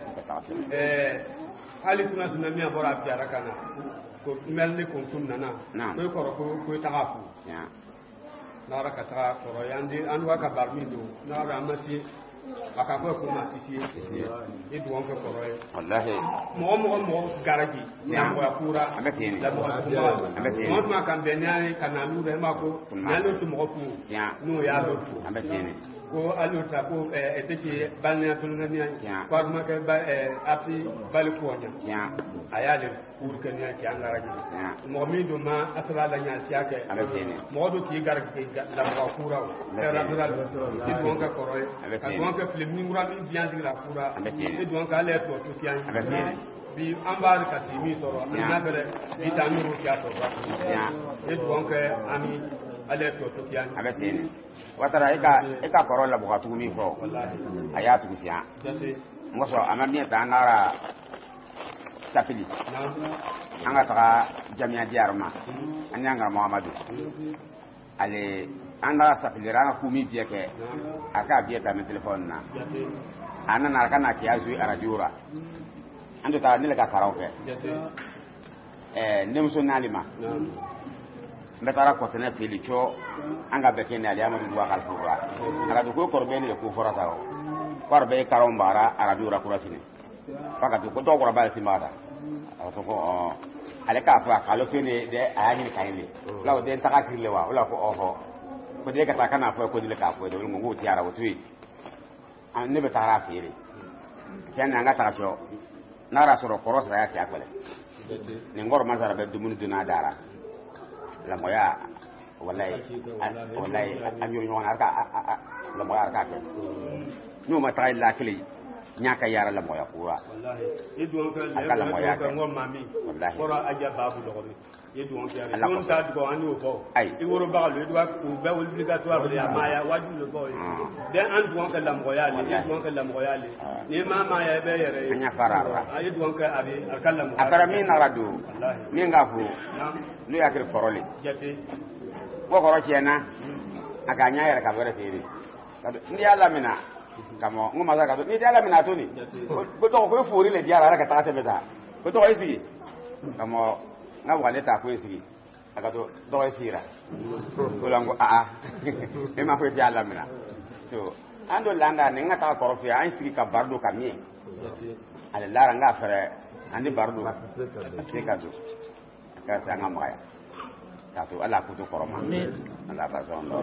hali tuna sunna min bɔra a biyara kana ko mɛl ni kuntum nana ko kɔrɔ ko taga fu nara ka taga kɔrɔ yandi an wa ka barmi do nara amasi aka ko ko ma tisi e duwan ko kɔrɔ ye wallahi mɔgɔ garaji ya ko kura la mɔgɔ ma kan benani kana lu be ma ko nalo tu mɔgɔ fu no ya lo tu ko aluta ko eteke balnya tulungania kwa maka ati bali kuonya ayale urkania ki angaraji mo mi do ma asra la nya tiake mo do ki gar ki la kura era dal ki do nga koroy ka do nga film ni ngura mi bien di la kura ki do nga le to tian bi ambar ka ti mi toro na bele vitanu ki ato ki do nga ami ale to tian watara eka kɔrɔ la bɔgɔ tugu min fɔ a y'a tugu siya ngoso ama bien ta ngara safili an ka taga jamiya diarma an yanga Muhammadu ale an da safili ran ku mi biye ke aka biye ta mi telefon na ana na kana ki azu arajura an ta ni le ka karaoke nemso nalima betara ko tene filicho anga bekene ali amadu wa kalfura ara du ko korbe ni ko forata o korbe karombara ara du rakurasini paka du ko to ko rabal timada aso ko ale ka fa kalo fene de ayani kaile law de taka kirle wa wala ko oho ko de ka ta kana fa ko de ka fa de ngo tiara wo tui an ne betara fere ken anga ta so nara soro korosa ya ta kwale ni ngor mazara be dumunu duna dara la moya wallahi amir ñoo arka la moya arka ke ñu ma tay la kili ñaka yara la moya kura wallahi e do ko la moya ko ngom mami wallahi ko aja babu do ko e do ko ya don ta ko anu ko e woro bagal e do ko be obligatoire ya maya waju le boy den an do ko la moya le e do ko la moya le ni mama ya be yere nya farara e do ko abi akalla mo akara min radu min ngafu lu yakir korole jati wo koro chena aganya yere ka bere tiri ndi ala mina kamo nguma za ka ni ala mina to ni ko to ko furi le diara ka ta beta ko to isi kamo na wale ta ko isi aka to do isira ko lango e ma ko diala mina to ando langa ne ngata koro fi an sigi ka bardo kamie ala lara nga fere andi bardo se ka do ka sanga maya satu ala kutu koroma ala ka so ndo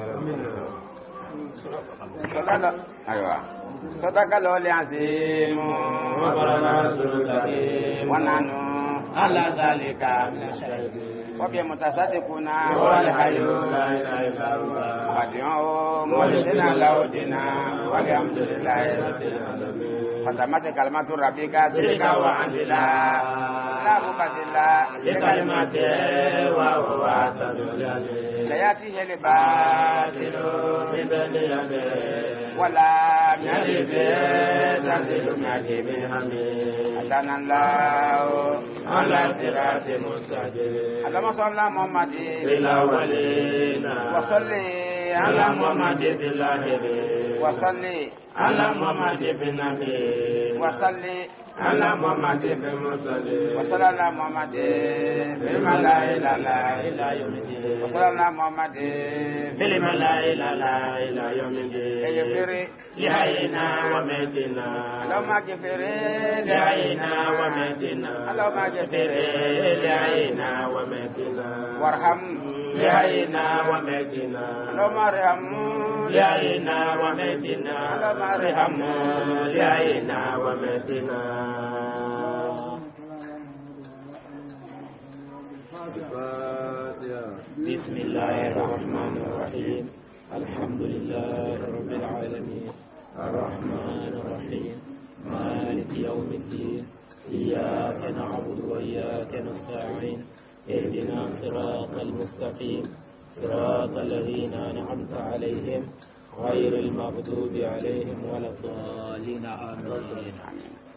aywa sadaka lo le azim wa baraka sultani wa nanu ala zalika min shay'in wa bi mutasaddiquna wal hayyu la ilaha illa huwa qadiyu mulina laudina walhamdulillahi rabbil alamin fatamata kalimatu rabbika tilka wa andila la mubadila likalimati wa huwa tadulal layati helibatilu min bayni wala yalibi tanzilu min hamid atanallahu ala sirati mustaqim allahumma salli ala muhammadin fil awwalin wa salli ala muhammadin fil akhirin wa salli ala muhammadin fil nabiyyin wa salli ala muhammadin fil mursalin wa salli ala muhammadin fil malaa'ikati ila yawmiddin wa salli ala muhammadin fil malaa'ikati ila yawmiddin اغفر لحينا وميتنا اللهم اغفر لحينا وميتنا ومتنا اللهم اغفر لحينا وميتنا وارحم لحينا وميتنا اللهم ارحم لحينا وميتنا اللهم ارحم لحينا وميتنا. بسم الله الرحمن الرحيم. الحمد لله رب العالمين الرحمن الرحيم مالك يوم الدين إياك نعبد وإياك نستعين اهدنا صراط المستقيم صراط الذين أنعمت عليهم غير المغضوب عليهم ولا الضالين آمين.